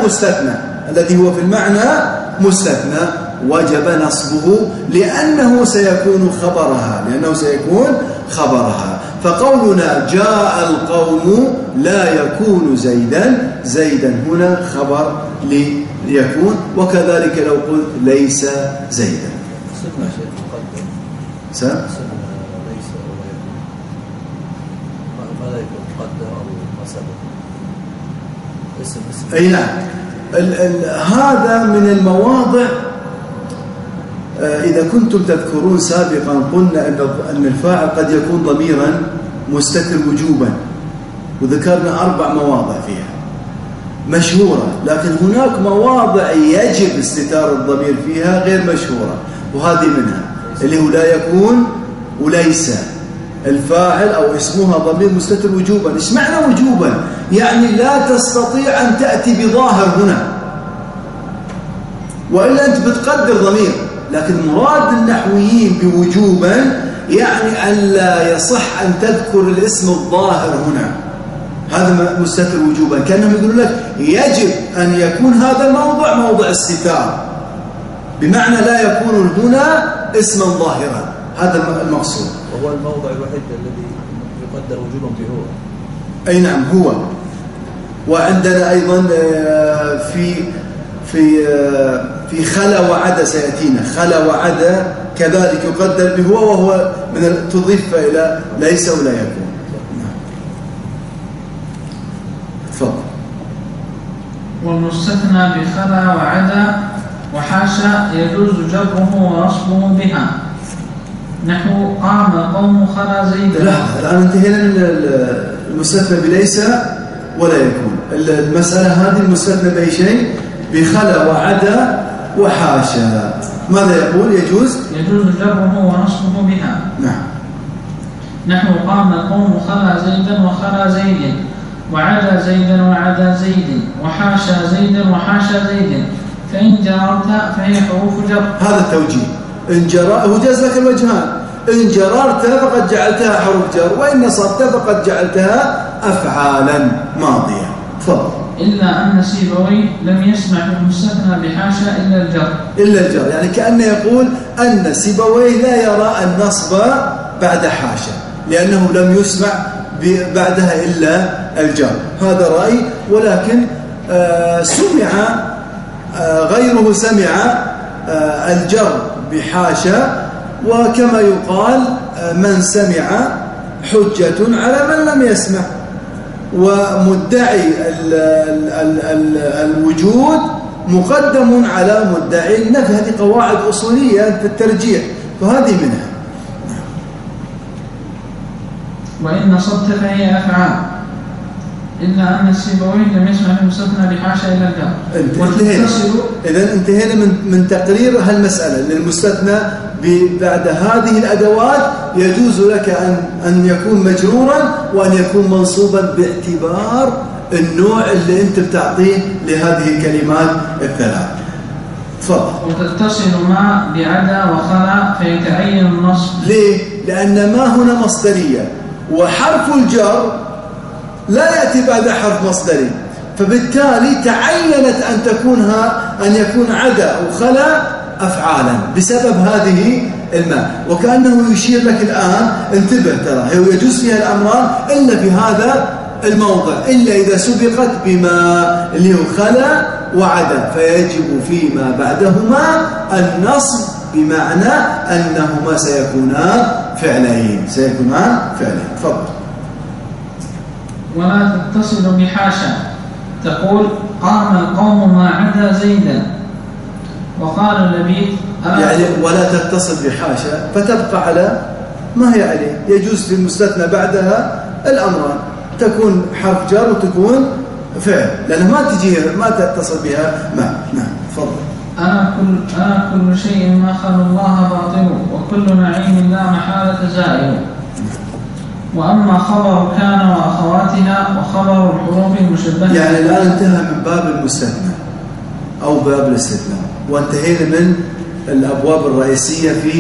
المعنى مستثنى، وجب نصبه لأنه سيكون خبرها. فقولنا جاء القوم لا يكون زيدا هنا خبر ليكون، وكذلك لو قلت ليس زيدا. أي نعم. هذا من المواضع، إذا كنتم تذكرون سابقا قلنا أن الفاعل قد يكون ضميرا مستتر وجوبا، وذكرنا 4 مواضع فيها مشهورة، لكن هناك مواضع يجب استتار الضمير فيها غير مشهورة، وهذه منها اللي هو لا يكون وليس الفاعل أو اسمها ضمير مستتر وجوبا. إيش معنى وجوبا؟ يعني لا تستطيع أن تأتي بظاهر هنا، وإلا أنت بتقدر ضمير، لكن مراد النحويين بوجوبا يعني أن لا يصح أن تذكر الاسم الظاهر هنا، هذا مستتر وجوبا، كأنهم يقولون لك يجب أن يكون هذا الموضع موضع استتار، بمعنى لا يكون هنا اسما ظاهرا، هذا المقصود. وهو الموضع الوحيد الذي يقدر وجوبا فيه هو. أي نعم هو. وعندنا أيضا في خلا وعدا سيأتينا، خلا وعدا كذلك يقدر بهو، وهو من تضيف إلى ليس ولا يكون. تفضل. والمستثنى بخلا وعدا وحاشا يجوز جره ونصبه بها، نحو قام قوم خلا زيدا. لا، الآن انتهينا من المستثنى بليس ولا يكون. المسألة هذه المستثنى بأي شيء؟ بخلا وعدا وحاشا. ماذا يقول؟ يجوز جره ونصبه بها. نعم. نحو قام قوم خلا زيدا وخلا زيد، وعدا زيدا وعدا زيد، وحاشا زيدا وحاشا زيد، فإن جررت فهي حروف جر. هذا التوجيه. إن هو جاز لك الوجهان، إن جررت فقد جعلتها حروف جر، وإن نصبت فقد جعلتها أفعالا ماضية. تفضل. إلا أن سيبويه لم يسمع المستثنى بحاشا إلا الجر. يعني كأنه يقول أن سيبويه لا يرى النصب بعد حاشا، لأنه لم يسمع بعدها إلا الجر. هذا رأي، ولكن سمع غيره سمع الجر بحاشا، وكما يقال من سمع حجة على من لم يسمع، ومدعي الوجود مقدم على مدعي النفي. هذه قواعد أصولية في الترجيح، فهذه منها. وإن نصبت فهي أفعال، إلا أن السيبويه لم يسمع المستثنى بحاشا إلا الجر. إذن انتهينا من تقرير هالمسألة. للمستثنى بعد هذه الأدوات يجوز لك أن يكون مجرورا وأن يكون منصوبا باعتبار النوع اللي أنت بتعطيه لهذه الكلمات الثلاث. تفضل. وتتصل مع بعدا وخلا فيتعين النصب. ليه؟ لأن ما هنا مصدرية، وحرف الجر لا يأتي بعد حرف مصدري، فبالتالي تعينت أن يكون عدا وخلا أفعالا بسبب هذه الماء. وكأنه يشير لك الآن انتبه، ترى هو يجوز فيها الأمران إلا في هذا الموضع، إلا إذا سبقت بما اللي هو خلا وعدا، فيجب فيما بعدهما النصب، بمعنى أنهما سيكونان فعلين. تفضل. ولا تتصل بحاشا، تقول قام القوم ما عدا زيدا. وقال اللبيد يعني ولا تتصل بحاشا فتبقى على ما هي عليه. يجوز في المستثنى بعدها الأمران، تكون حرف جر وتكون فعل، لأنه ما تتصل بها ما. نعم. تفضل. أنا كل شيء ما خلى الله باطل، وكل نعيم لا محالة زائل. وأما خبر كان وأخواتها وخبر الحروف المشبهة، يعني الآن انتهى من باب المستثنى أو باب الاستثناء، وانتهينا من الأبواب الرئيسية في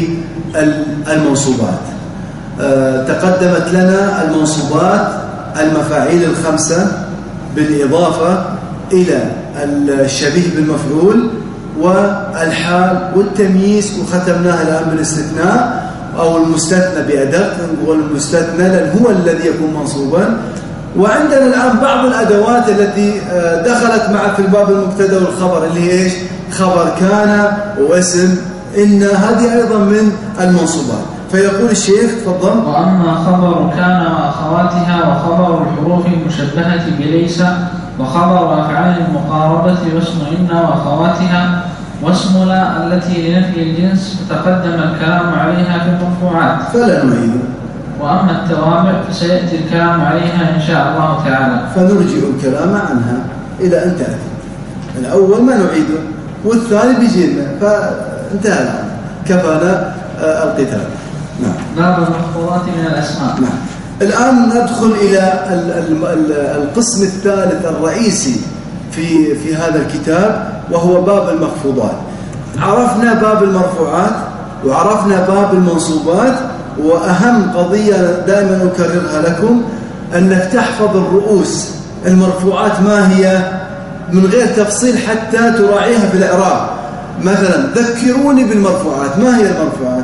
المنصوبات. تقدمت لنا المنصوبات المفاعيل الخمسة بالإضافة إلى الشبيه بالمفعول والحال والتمييز، وختمناها الآن بالاستثناء أو المستثنى بأدق، نقول المستثنى لأن هو الذي يكون منصوبا. وعندنا الآن بعض الأدوات التي دخلت مع في الباب المبتدأ والخبر، اللي هي إيش؟ خبر كان واسم إن، هذه أيضا من المنصوبات. فيقول الشيخ تفضل: وأما خبر كان وأخواتها وخبر الحروف المشبهة بليس وخبر أفعال المقاربة واسم إن وأخواتها واسم لا التي لنفي الجنس فتقدم الكلام عليها في المرفوعات فلا نعيد. وأما التوابع فسيأتي الكلام عليها إن شاء الله تعالى، فنرجع الكلام عنها إلى أن تأتي. الأول ما نعيده والثاني بيجي لنا، فانتهى الآن، كفانا القتال. نعم. باب المحفوظات من الأسماء. نعم. الآن ندخل إلى القسم الثالث الرئيسي في هذا الكتاب، وهو باب المخفوضات. عرفنا باب المرفوعات وعرفنا باب المنصوبات، وأهم قضية دائما أكررها لكم أنك تحفظ الرؤوس. المرفوعات ما هي من غير تفصيل حتى تراعيها في الإعراب. مثلا ذكروني بالمرفوعات، ما هي المرفوعات؟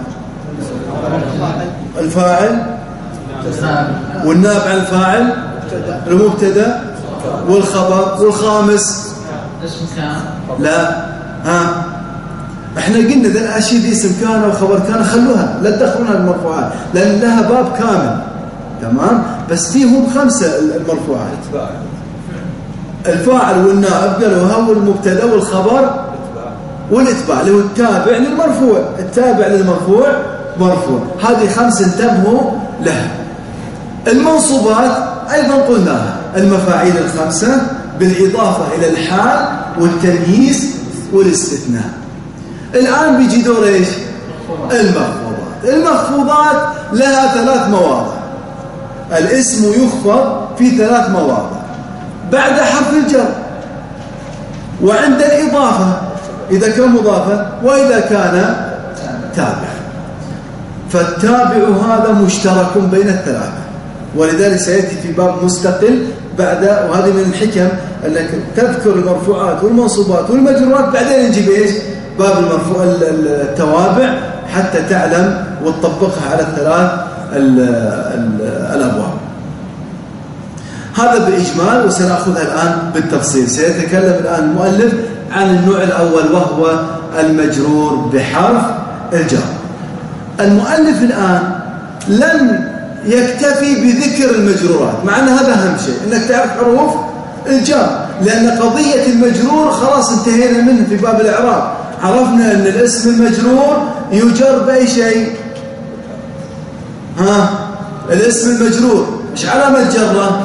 الفاعل والنائب عن الفاعل، المبتدا والخبر، والخامس اسم كان. لا، احنا قلنا ذا الاشياء دي اسم كان وخبر كان خلوها، لا تدخلونها المرفوعات لان لها باب كامل. تمام. بس فيهم 5 المرفوعات: الفاعل والنائب قالوا هو المبتدا والخبر والاتباع اللي هو التابع للمرفوع. التابع للمرفوع مرفوع. هذه 5 انتبهوا لها. المنصوبات أيضا قلناها المفاعيل ال5 بالإضافة إلى الحال والتمييز والاستثناء. الآن بيجي دور إيش؟ المخفوضات لها 3 مواضع. الاسم يخفض في 3 مواضع: بعد حرف الجر، وعند الإضافة إذا كان مضافا، وإذا كان تابع. فالتابع هذا مشترك بين ال3، ولذلك سيأتي في باب مستقل بعد. وهذه من الحكم أنك تذكر المرفوعات والمنصوبات والمجرورات، بعدين نجيب إيش؟ باب المرفوع التوابع، حتى تعلم وتطبقها على ال3 الأبواب. هذا بالإجمال، وسنأخذها الآن بالتفصيل. سيتكلم الآن المؤلف عن النوع الأول، وهو المجرور بحرف الجر. المؤلف الآن لن يكتفي بذكر المجرورات، مع أن هذا أهم شيء، أنك تعرف حروف الجر، لأن قضية المجرور خلاص انتهينا منه في باب الإعراب. عرفنا أن الاسم المجرور يجر بأي شيء. الاسم المجرور مش علامة جره؟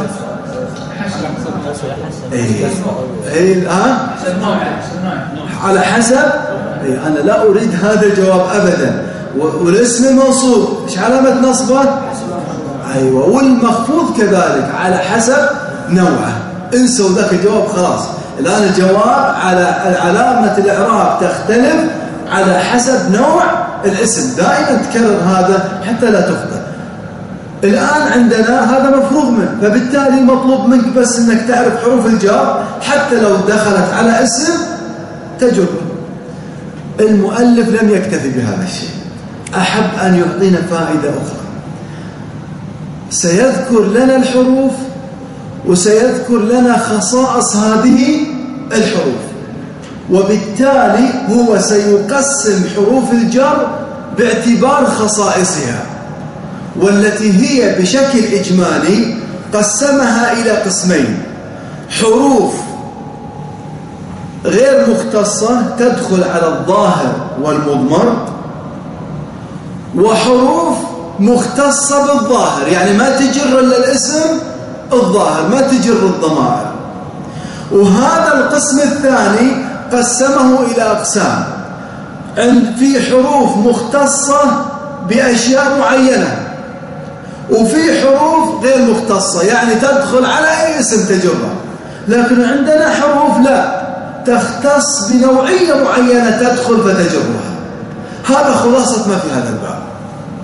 على حسب. أنا لا أريد هذا الجواب أبدا. والاسم المنصوب مش علامة نصبه؟ أيوة. والمخفوض كذلك على حسب نوعه. انسوا ذاك الجواب خلاص. الآن الجواب على علامة الإعراب تختلف على حسب نوع الاسم. دائما تكرر هذا حتى لا تخطئ. الآن عندنا هذا مفروغ منه، فبالتالي مطلوب منك بس أنك تعرف حروف الجر، حتى لو دخلت على اسم تجر. المؤلف لم يكتفي بهذا الشيء، أحب أن يعطينا فائدة أخرى. سيذكر لنا الحروف وسيذكر لنا خصائص هذه الحروف، وبالتالي هو سيقسم حروف الجر باعتبار خصائصها، والتي هي بشكل إجمالي قسمها إلى قسمين: حروف غير مختصة تدخل على الظاهر والمضمر، وحروف مختصة بالظاهر، يعني ما تجر إلا الاسم الظاهر، ما تجر الضمائر. وهذا القسم الثاني قسمه إلى أقسام: في حروف مختصة بأشياء معينة، وفي حروف غير مختصة يعني تدخل على أي اسم تجرها. لكن عندنا حروف لا تختص بنوعية معينة تدخل فتجرها. هذا خلاصة ما في هذا الباب.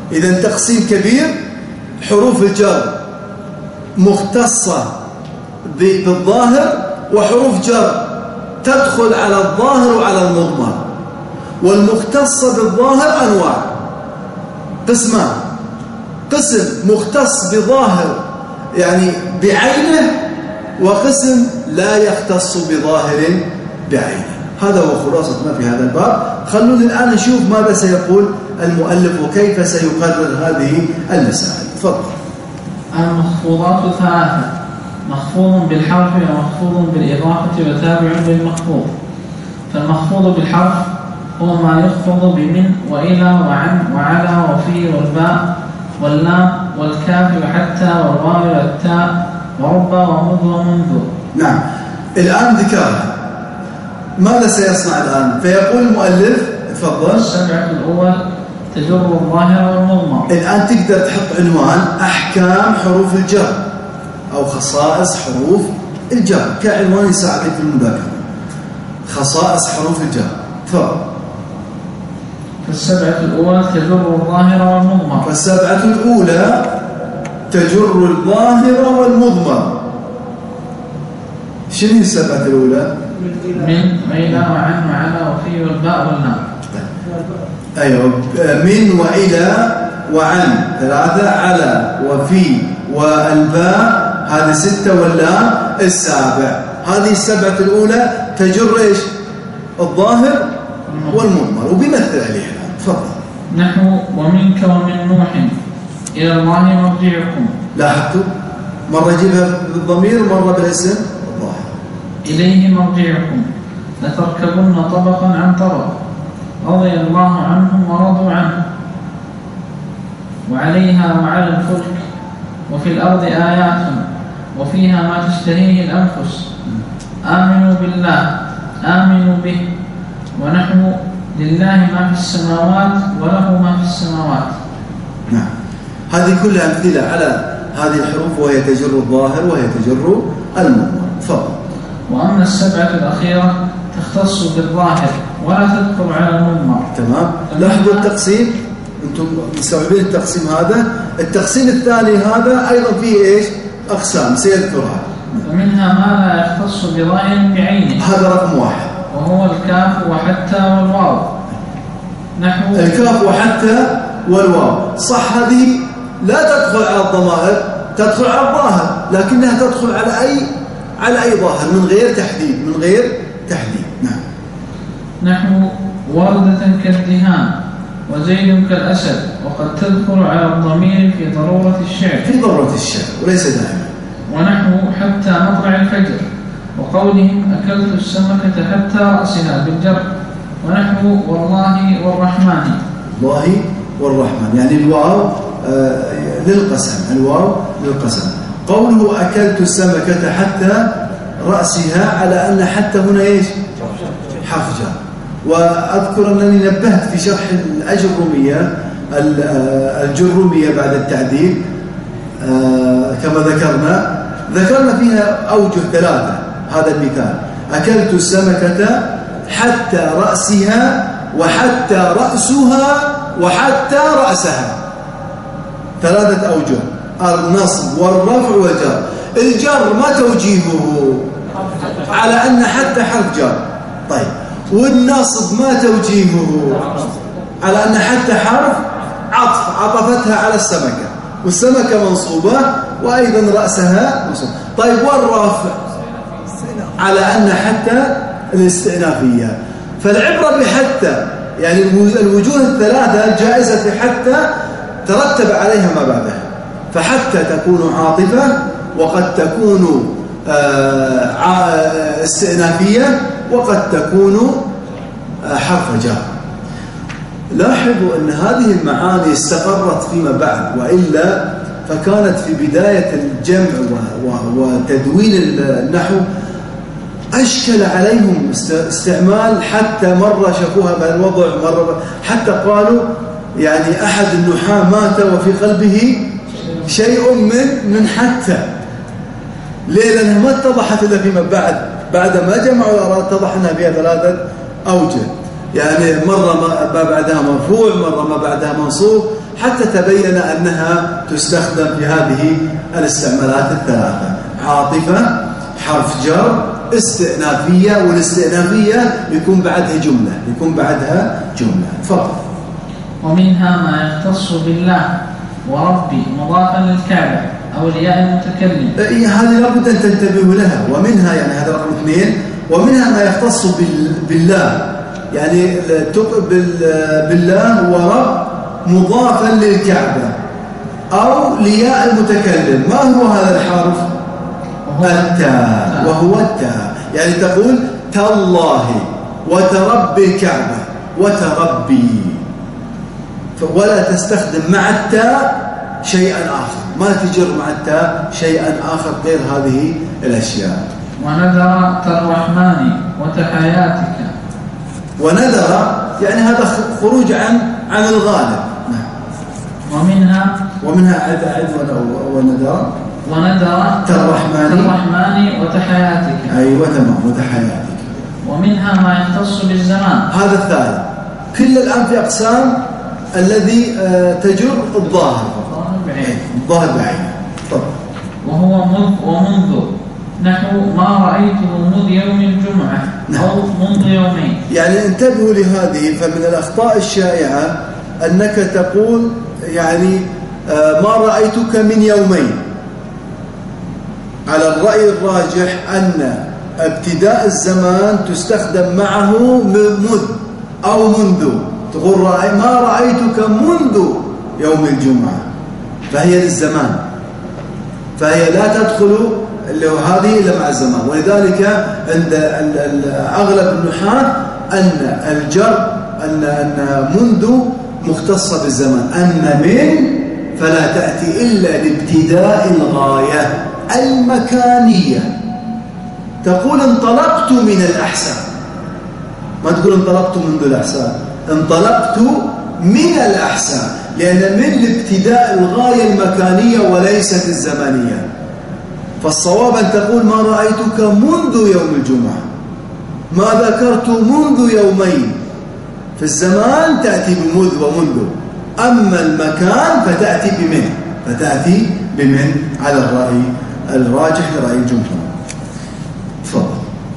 إذا تقسيم كبير. حروف الجر مختصة بالظاهر، وحروف جر تدخل على الظاهر وعلى المضمر. والمختصة بالظاهر أنواع، قسمان: قسم مختص بظاهر يعني بعينه، وقسم لا يختص بظاهر بعينه. هذا هو خلاصة ما في هذا الباب. خلونا الآن نشوف ماذا سيقول المؤلف وكيف سيقرر هذه المسائل. تفضل. المخفوضات ثلاثة: مخفوض بالحرف ومخفوض بالإضافة وتابع للمخفوض. فالمخفوض بالحرف هو ما يخفض بمن وإلى وعن وعلى وفي والباء واللام والكاف وحتى والواو والتاء وربا ومذ ومنذ. نعم، الآن ذكرها. ماذا سيصنع الآن؟ فيقول المؤلف تفضل. السبعة الأول تجر الظاهر والمضمر. الآن تقدر تحط عنوان أحكام حروف الجر أو خصائص حروف الجر كعنوان يساعدك في المذاكرة. خصائص حروف الجر. تفضل. فالسبعة الأولى تجر الظاهر والمضمر. فالسبعة الأولى تجر الظاهر والمضمر. شنو السبعة الأولى؟ من وإلى وعن وعلى وفي والباء واللام. أيوة، من وإلى وعن 3، على وفي والباء هذه 6، واللام 7. هذه السبعة الأولى تجر إيش؟ الظاهر والمضمر. وبيمثل عليها. تفضل. نحو ومنك ومن نوح إلى الله مرجعكم. لاحظتوا مرة يجيبها بالضمير ومرة بالاسم الظاهر. إليه مرجعكم لتركبن طبقا عن طبق رضي الله عنهم ورضوا عنه وعليها وعلى الفلك وفي الأرض آيات وفيها ما تشتهيه الأنفس آمنوا بالله آمنوا به ونحن لله ما في السماوات وله ما في السماوات. نعم، هذه كلها أمثلة على هذه الحروف، وهي تجر الظاهر وهي تجر المضمر. تفضل. وأما السبعة الأخيرة تختص بالظاهر ولا تذكر على المضمر. تمام. لاحظوا التقسيم، أنتم مستوعبين التقسيم هذا. التقسيم الثاني هذا أيضا فيه إيش؟ أقسام سيذكرها. ومنها ما لا يختص بظاهر بعينه، هذا رقم 1، وهو الكاف وحتى والواو. نحو الكاف وحتى والواو. صح، هذه لا تدخل على الضمائر، تدخل على الظاهر، لكنها تدخل على أي ظاهر من غير تحديد. نعم. نحو وردة كالدهان وزيد كالأسد، وقد تدخل على الضمير في ضرورة الشعر وليس دائما. ونحو حتى مطلع الفجر، وقولهم أكلت السمكة حتى رأسها بالجر. ونحو والله والرحمن. الله والرحمن يعني الواو للقسم. قوله أكلت السمكة حتى رأسها، على أن حتى هنا إيش؟ حرف جر. وأذكر أنني نبهت في شرح الجرمية بعد التعديل كما ذكرنا فيها أوجه 3. هذا المثال: أكلت السمكة حتى رأسها وحتى رأسها وحتى رأسها. 3 أوجه: النصب والرفع والجر. الجر ما توجيهه؟ على أن حتى حرف جر. طيب، والنصب ما توجيهه؟ على أن حتى حرف عطف، عطفتها على السمكة، والسمكة منصوبة وأيضا رأسها منصوب. طيب، والرفع على أن حتى الاستئنافية. فالعبرة بحتى، يعني الوجوه 3 الجائزة في حتى ترتب عليها ما بعدها. فحتى تكون عاطفة، وقد تكون استئنافية، وقد تكون حرف جر. لاحظوا أن هذه المعاني استقرت فيما بعد، وإلا فكانت في بداية الجمع وتدوين النحو أشكل عليهم استعمال حتى. مرة شافوها بهالوضع، مرة حتى قالوا يعني أحد النحاة مات وفي قلبه شيء من حتى. ليه؟ لأنها ما اتضحت إلا فيما بعد ما جمعوا الآراء اتضح أنها فيها 3 أوجه. يعني مرة ما بعدها مرفوع، مرة ما بعدها منصوب، حتى تبين أنها تستخدم في هذه الاستعمالات الثلاثة: عاطفة، حرف جر، استئنافية، والاستئنافية يكون بعدها جملة. تفضل. ومنها ما يختص بالله وربي مضافا للكعبة أو الياء المتكلم. هذه لابد أن تنتبهوا لها. ومنها يعني هذا رقم 2. ومنها ما يختص بالله، يعني بالله ورب مضافا للكعبة أو لياء المتكلم. ما هو هذا الحرف؟ التاء. وهو التاء، يعني تقول تالله وتربي الكعبة وتربي، ولا تستخدم مع التاء شيئا آخر، ما تجر مع التاء شيئا آخر غير هذه الأشياء. ونذر الرحمن وتحياتك. ونذر يعني هذا خروج عن الغالب. ومنها عد ونذر الرحمن وتحياتك. أيوة تمام، وتحياتك. ومنها ما يختص بالزمان. هذا الثالث. كل الآن في أقسام الذي تجر الظاهر بعينه. طب. وهو ومنذ، نحو ما رأيته منذ يوم الجمعة أو منذ يومين. يعني انتبهوا لهذه. فمن الأخطاء الشائعة أنك تقول يعني ما رأيتك من يومين. على الرأي الراجح أن ابتداء الزمان تستخدم معه مذ أو منذ. تقول ما رأيتك منذ يوم الجمعة، فهي للزمان، فهي لا تدخل هذه إلا مع الزمان. ولذلك عند أغلب النحاة أن الجر أن منذ مختصة بالزمان، أما من فلا تأتي إلا لابتداء الغاية المكانية. تقول انطلقت من الأحساء، ما تقول انطلقت منذ الأحساء، انطلقت من الأحساء، لأن من لابتداء الغاية المكانية وليست الزمانية. فالصواب أن تقول ما رأيتك منذ يوم الجمعة، ما ذكرت منذ يومين. في الزمان تأتي بمذ ومنذ، أما المكان فتأتي بمن على الرأي الراجح لرأي الجمهور. تفضل.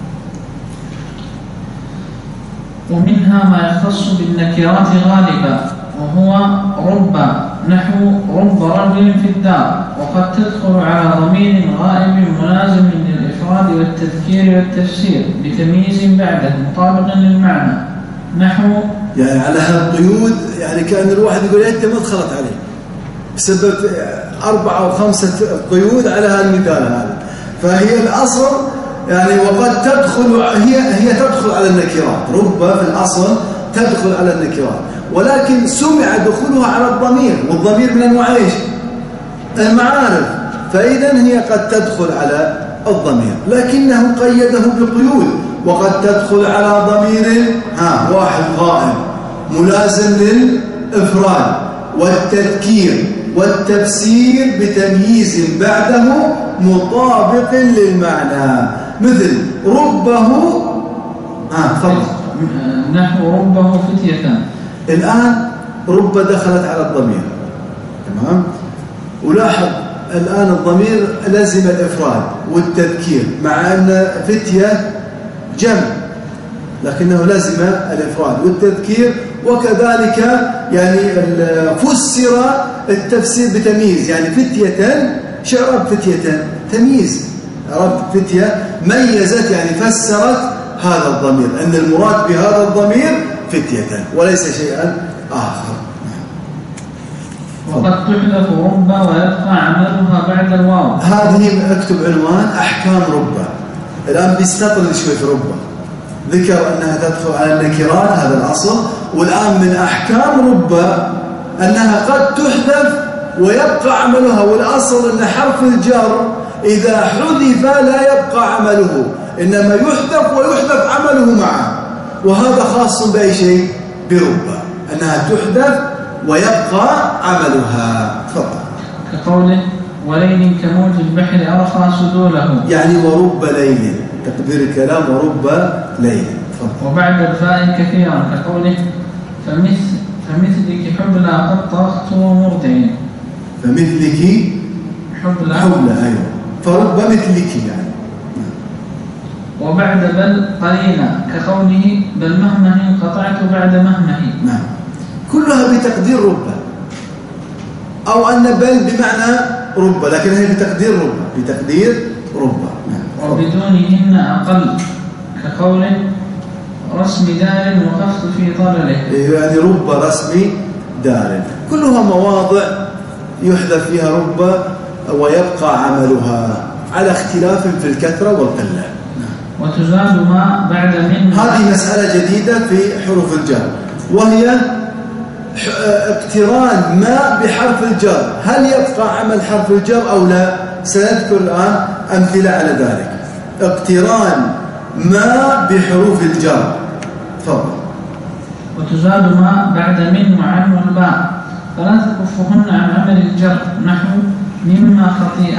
ومنها ما يختص بالنكرات غالبا، وهو رب، نحو رب رجل في الدار، وقد تدخل على ضمير غائب ملازم للإفراد والتذكير والتفسير بتمييز بعده مطابقا للمعنى، نحو يعني على هالقيود. يعني كأن الواحد يقول أنت ما دخلت عليه بسبب 4 أو 5 قيود على هالمثال هذا. فهي الأصل يعني وقد تدخل، هي تدخل على النكرات. رب في الأصل تدخل على النكرات، ولكن سمع دخولها على الضمير، والضمير من أنواع ايش؟ المعارف. فإذا هي قد تدخل على الضمير، لكنه قيده بقيود. وقد تدخل على ضمير واحد غائب ملازم للإفراد والتذكير والتفسير بتمييز بعده مطابق للمعنى، مثل ربه فضل نحو ربه فتية. الآن رب دخلت على الضمير، تمام. ولاحظ الآن الضمير لازم الإفراد والتذكير، مع أن فتية جمع لكنه لازم الإفراد والتذكير. وكذلك يعني فسر التفسير بتمييز، يعني فتية شعرب فتية تمييز، عرب فتية ميزت يعني فسرت هذا الضمير أن المراد بهذا الضمير فتية وليس شيئا آخر. وقد تحذف رب ويبقى عملها بعد الواو. هذه اكتب عنوان أحكام رب. الآن بيستطرد شوي في رب، ذكر أنها تدخل على النكرات، هذا الأصل. والآن من أحكام رب أنها قد تحذف ويبقى عملها، والأصل أن حرف الجر إذا حذف لا يبقى عمله، إنما يحذف ويحذف عمله معه. وهذا خاص بأي شيء؟ برب، أنها تحذف ويبقى عملها. تفضل. كقوله وليل كموج البحر أرخى سدوله، يعني ورب ليل، تقدير الكلام ورب ليل. وبعد الفاء كثيرا كقوله فمثلك حبلى قد طاخت ومرضع. فمثلك حبلى أيوة، فرب مثلك يعني. وبعد بل قليلا كقوله بل مهمه انقطعت بعد مهمه. نعم، كلها بتقدير رب، أو أن بل بمعنى رب، لكن هي بتقدير رب. نعم. وبدونهن أقل كقول رسم دار وقفت في طلله. يعني رب رسم دار، كلها مواضع يحذف فيها رب ويبقى عملها على اختلاف في الكثرة والقلة. وتزاد ما بعد من. هذه مسألة جديدة في حروف الجر، وهي اقتران ما بحرف الجر. هل يبقى عمل حرف الجر أو لا؟ سنذكر الآن أمثلة على ذلك. اقتران ما بحروف الجر. تفضل. وتزاد ما بعد من وعن والباء فلا تكفهن عن عمل الجر، نحو مما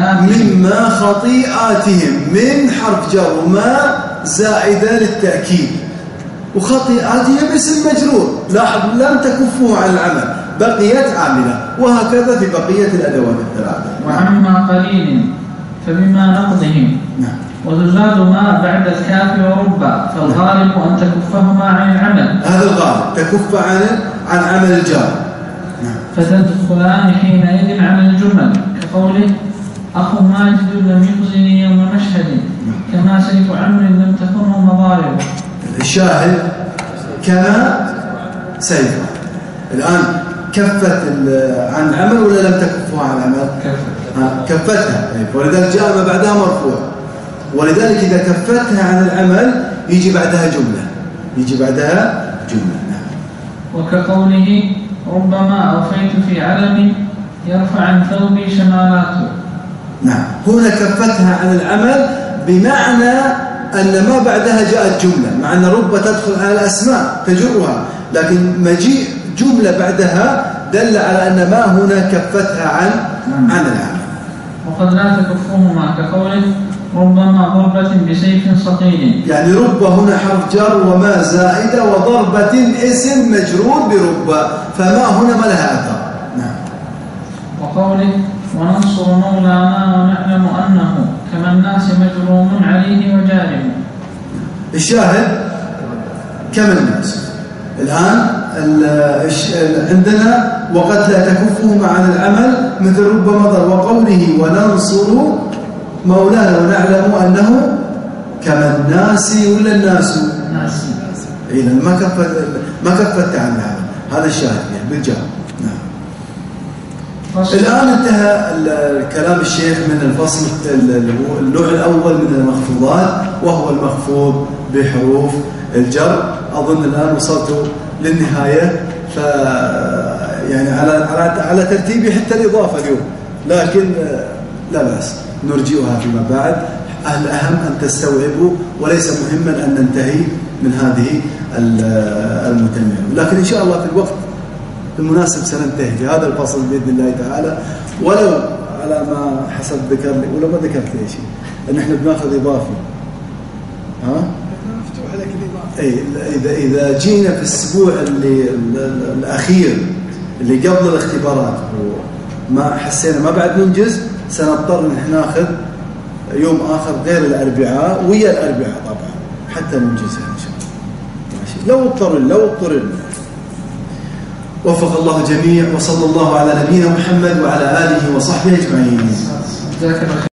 خطيئاتهم. من حرف جر وما زائدة للتأكيد، وخطيئاتهم اسم مجرور، لاحظ لم تكفه عن العمل، بقيت عاملة، وهكذا في بقية الأدوات الثلاثة. وعما قليل فبما نقضهم. نعم. وتزاد ما بعد الكاف وربا فالغالب أن تكفهما عن العمل. هذا الغالب، تكف عن عمل الجار. نعم. فتدخلان حينئذ على الجمل كقوله أخو ماجد لم يخزني يوم مشهد. كما سيف عمرو لم تكنه مضارب. الشاهد كما سيف. الآن كفت عن العمل ولا لم تكفها عن العمل؟ كفتها، ولذلك جاء ما بعدها مرفوع، ولذلك إذا كفتها عن العمل يجي بعدها جملة. نعم. وكقوله ربما أوفيت في علم يرفع عن ثوبي شمالاته. نعم، هنا كفتها عن العمل بمعنى أن ما بعدها جاءت جملة، مع أن رب تدخل على الأسماء تجرها، لكن مجيء جملة بعدها دل على أن ما هنا كفتها عن العمل. وقد لا تكفهما كقوله ربما ضربة بسيف صقيل. يعني رب هنا حرف جر وما زائدة، وضربة اسم مجرور برب، فما هنا ما لها أثر. نعم. وقوله وننصر مولانا ونعلم أنه كما الناس مجروم عليه وجارم. الشاهد كما الناس. الآن عندنا وقد لا تكفهما عن العمل مثل رب مضر، وقوله وننصر مولانا ونعلم أنه كما الناس ولا الناس؟ إذا ما كفت عن العمل، هذا الشاهد يعني بالجار. نعم. الآن انتهى كلام الشيخ من الفصل النوع الأول من المخفوضات، وهو المخفوض بحروف الجر. أظن الآن وصلت للنهاية، يعني على ترتيبي حتى الإضافة اليوم، لكن لا بأس نرجئها فيما بعد. الأهم أن تستوعبوا، وليس مهما أن ننتهي من هذه المتممة، لكن إن شاء الله في الوقت المناسب سننتهي في هذا الفصل بإذن الله تعالى. ولو على ما حسب ذكر لي، ولو ما ذكرت لي شيء، أن احنا بناخذ إضافي. مفتوح لك الإضافة. إذا جينا في الأسبوع الأخير اللي قبل الاختبارات وما حسينا ما بعد ننجز، سنضطر نحن ناخذ يوم آخر غير الأربعاء، ويا الأربعاء طبعا حتى ننجزها إن شاء الله. ماشي. لو اضطرنا. وفق الله الجميع، وصلى الله على نبينا محمد وعلى آله وصحبه أجمعين.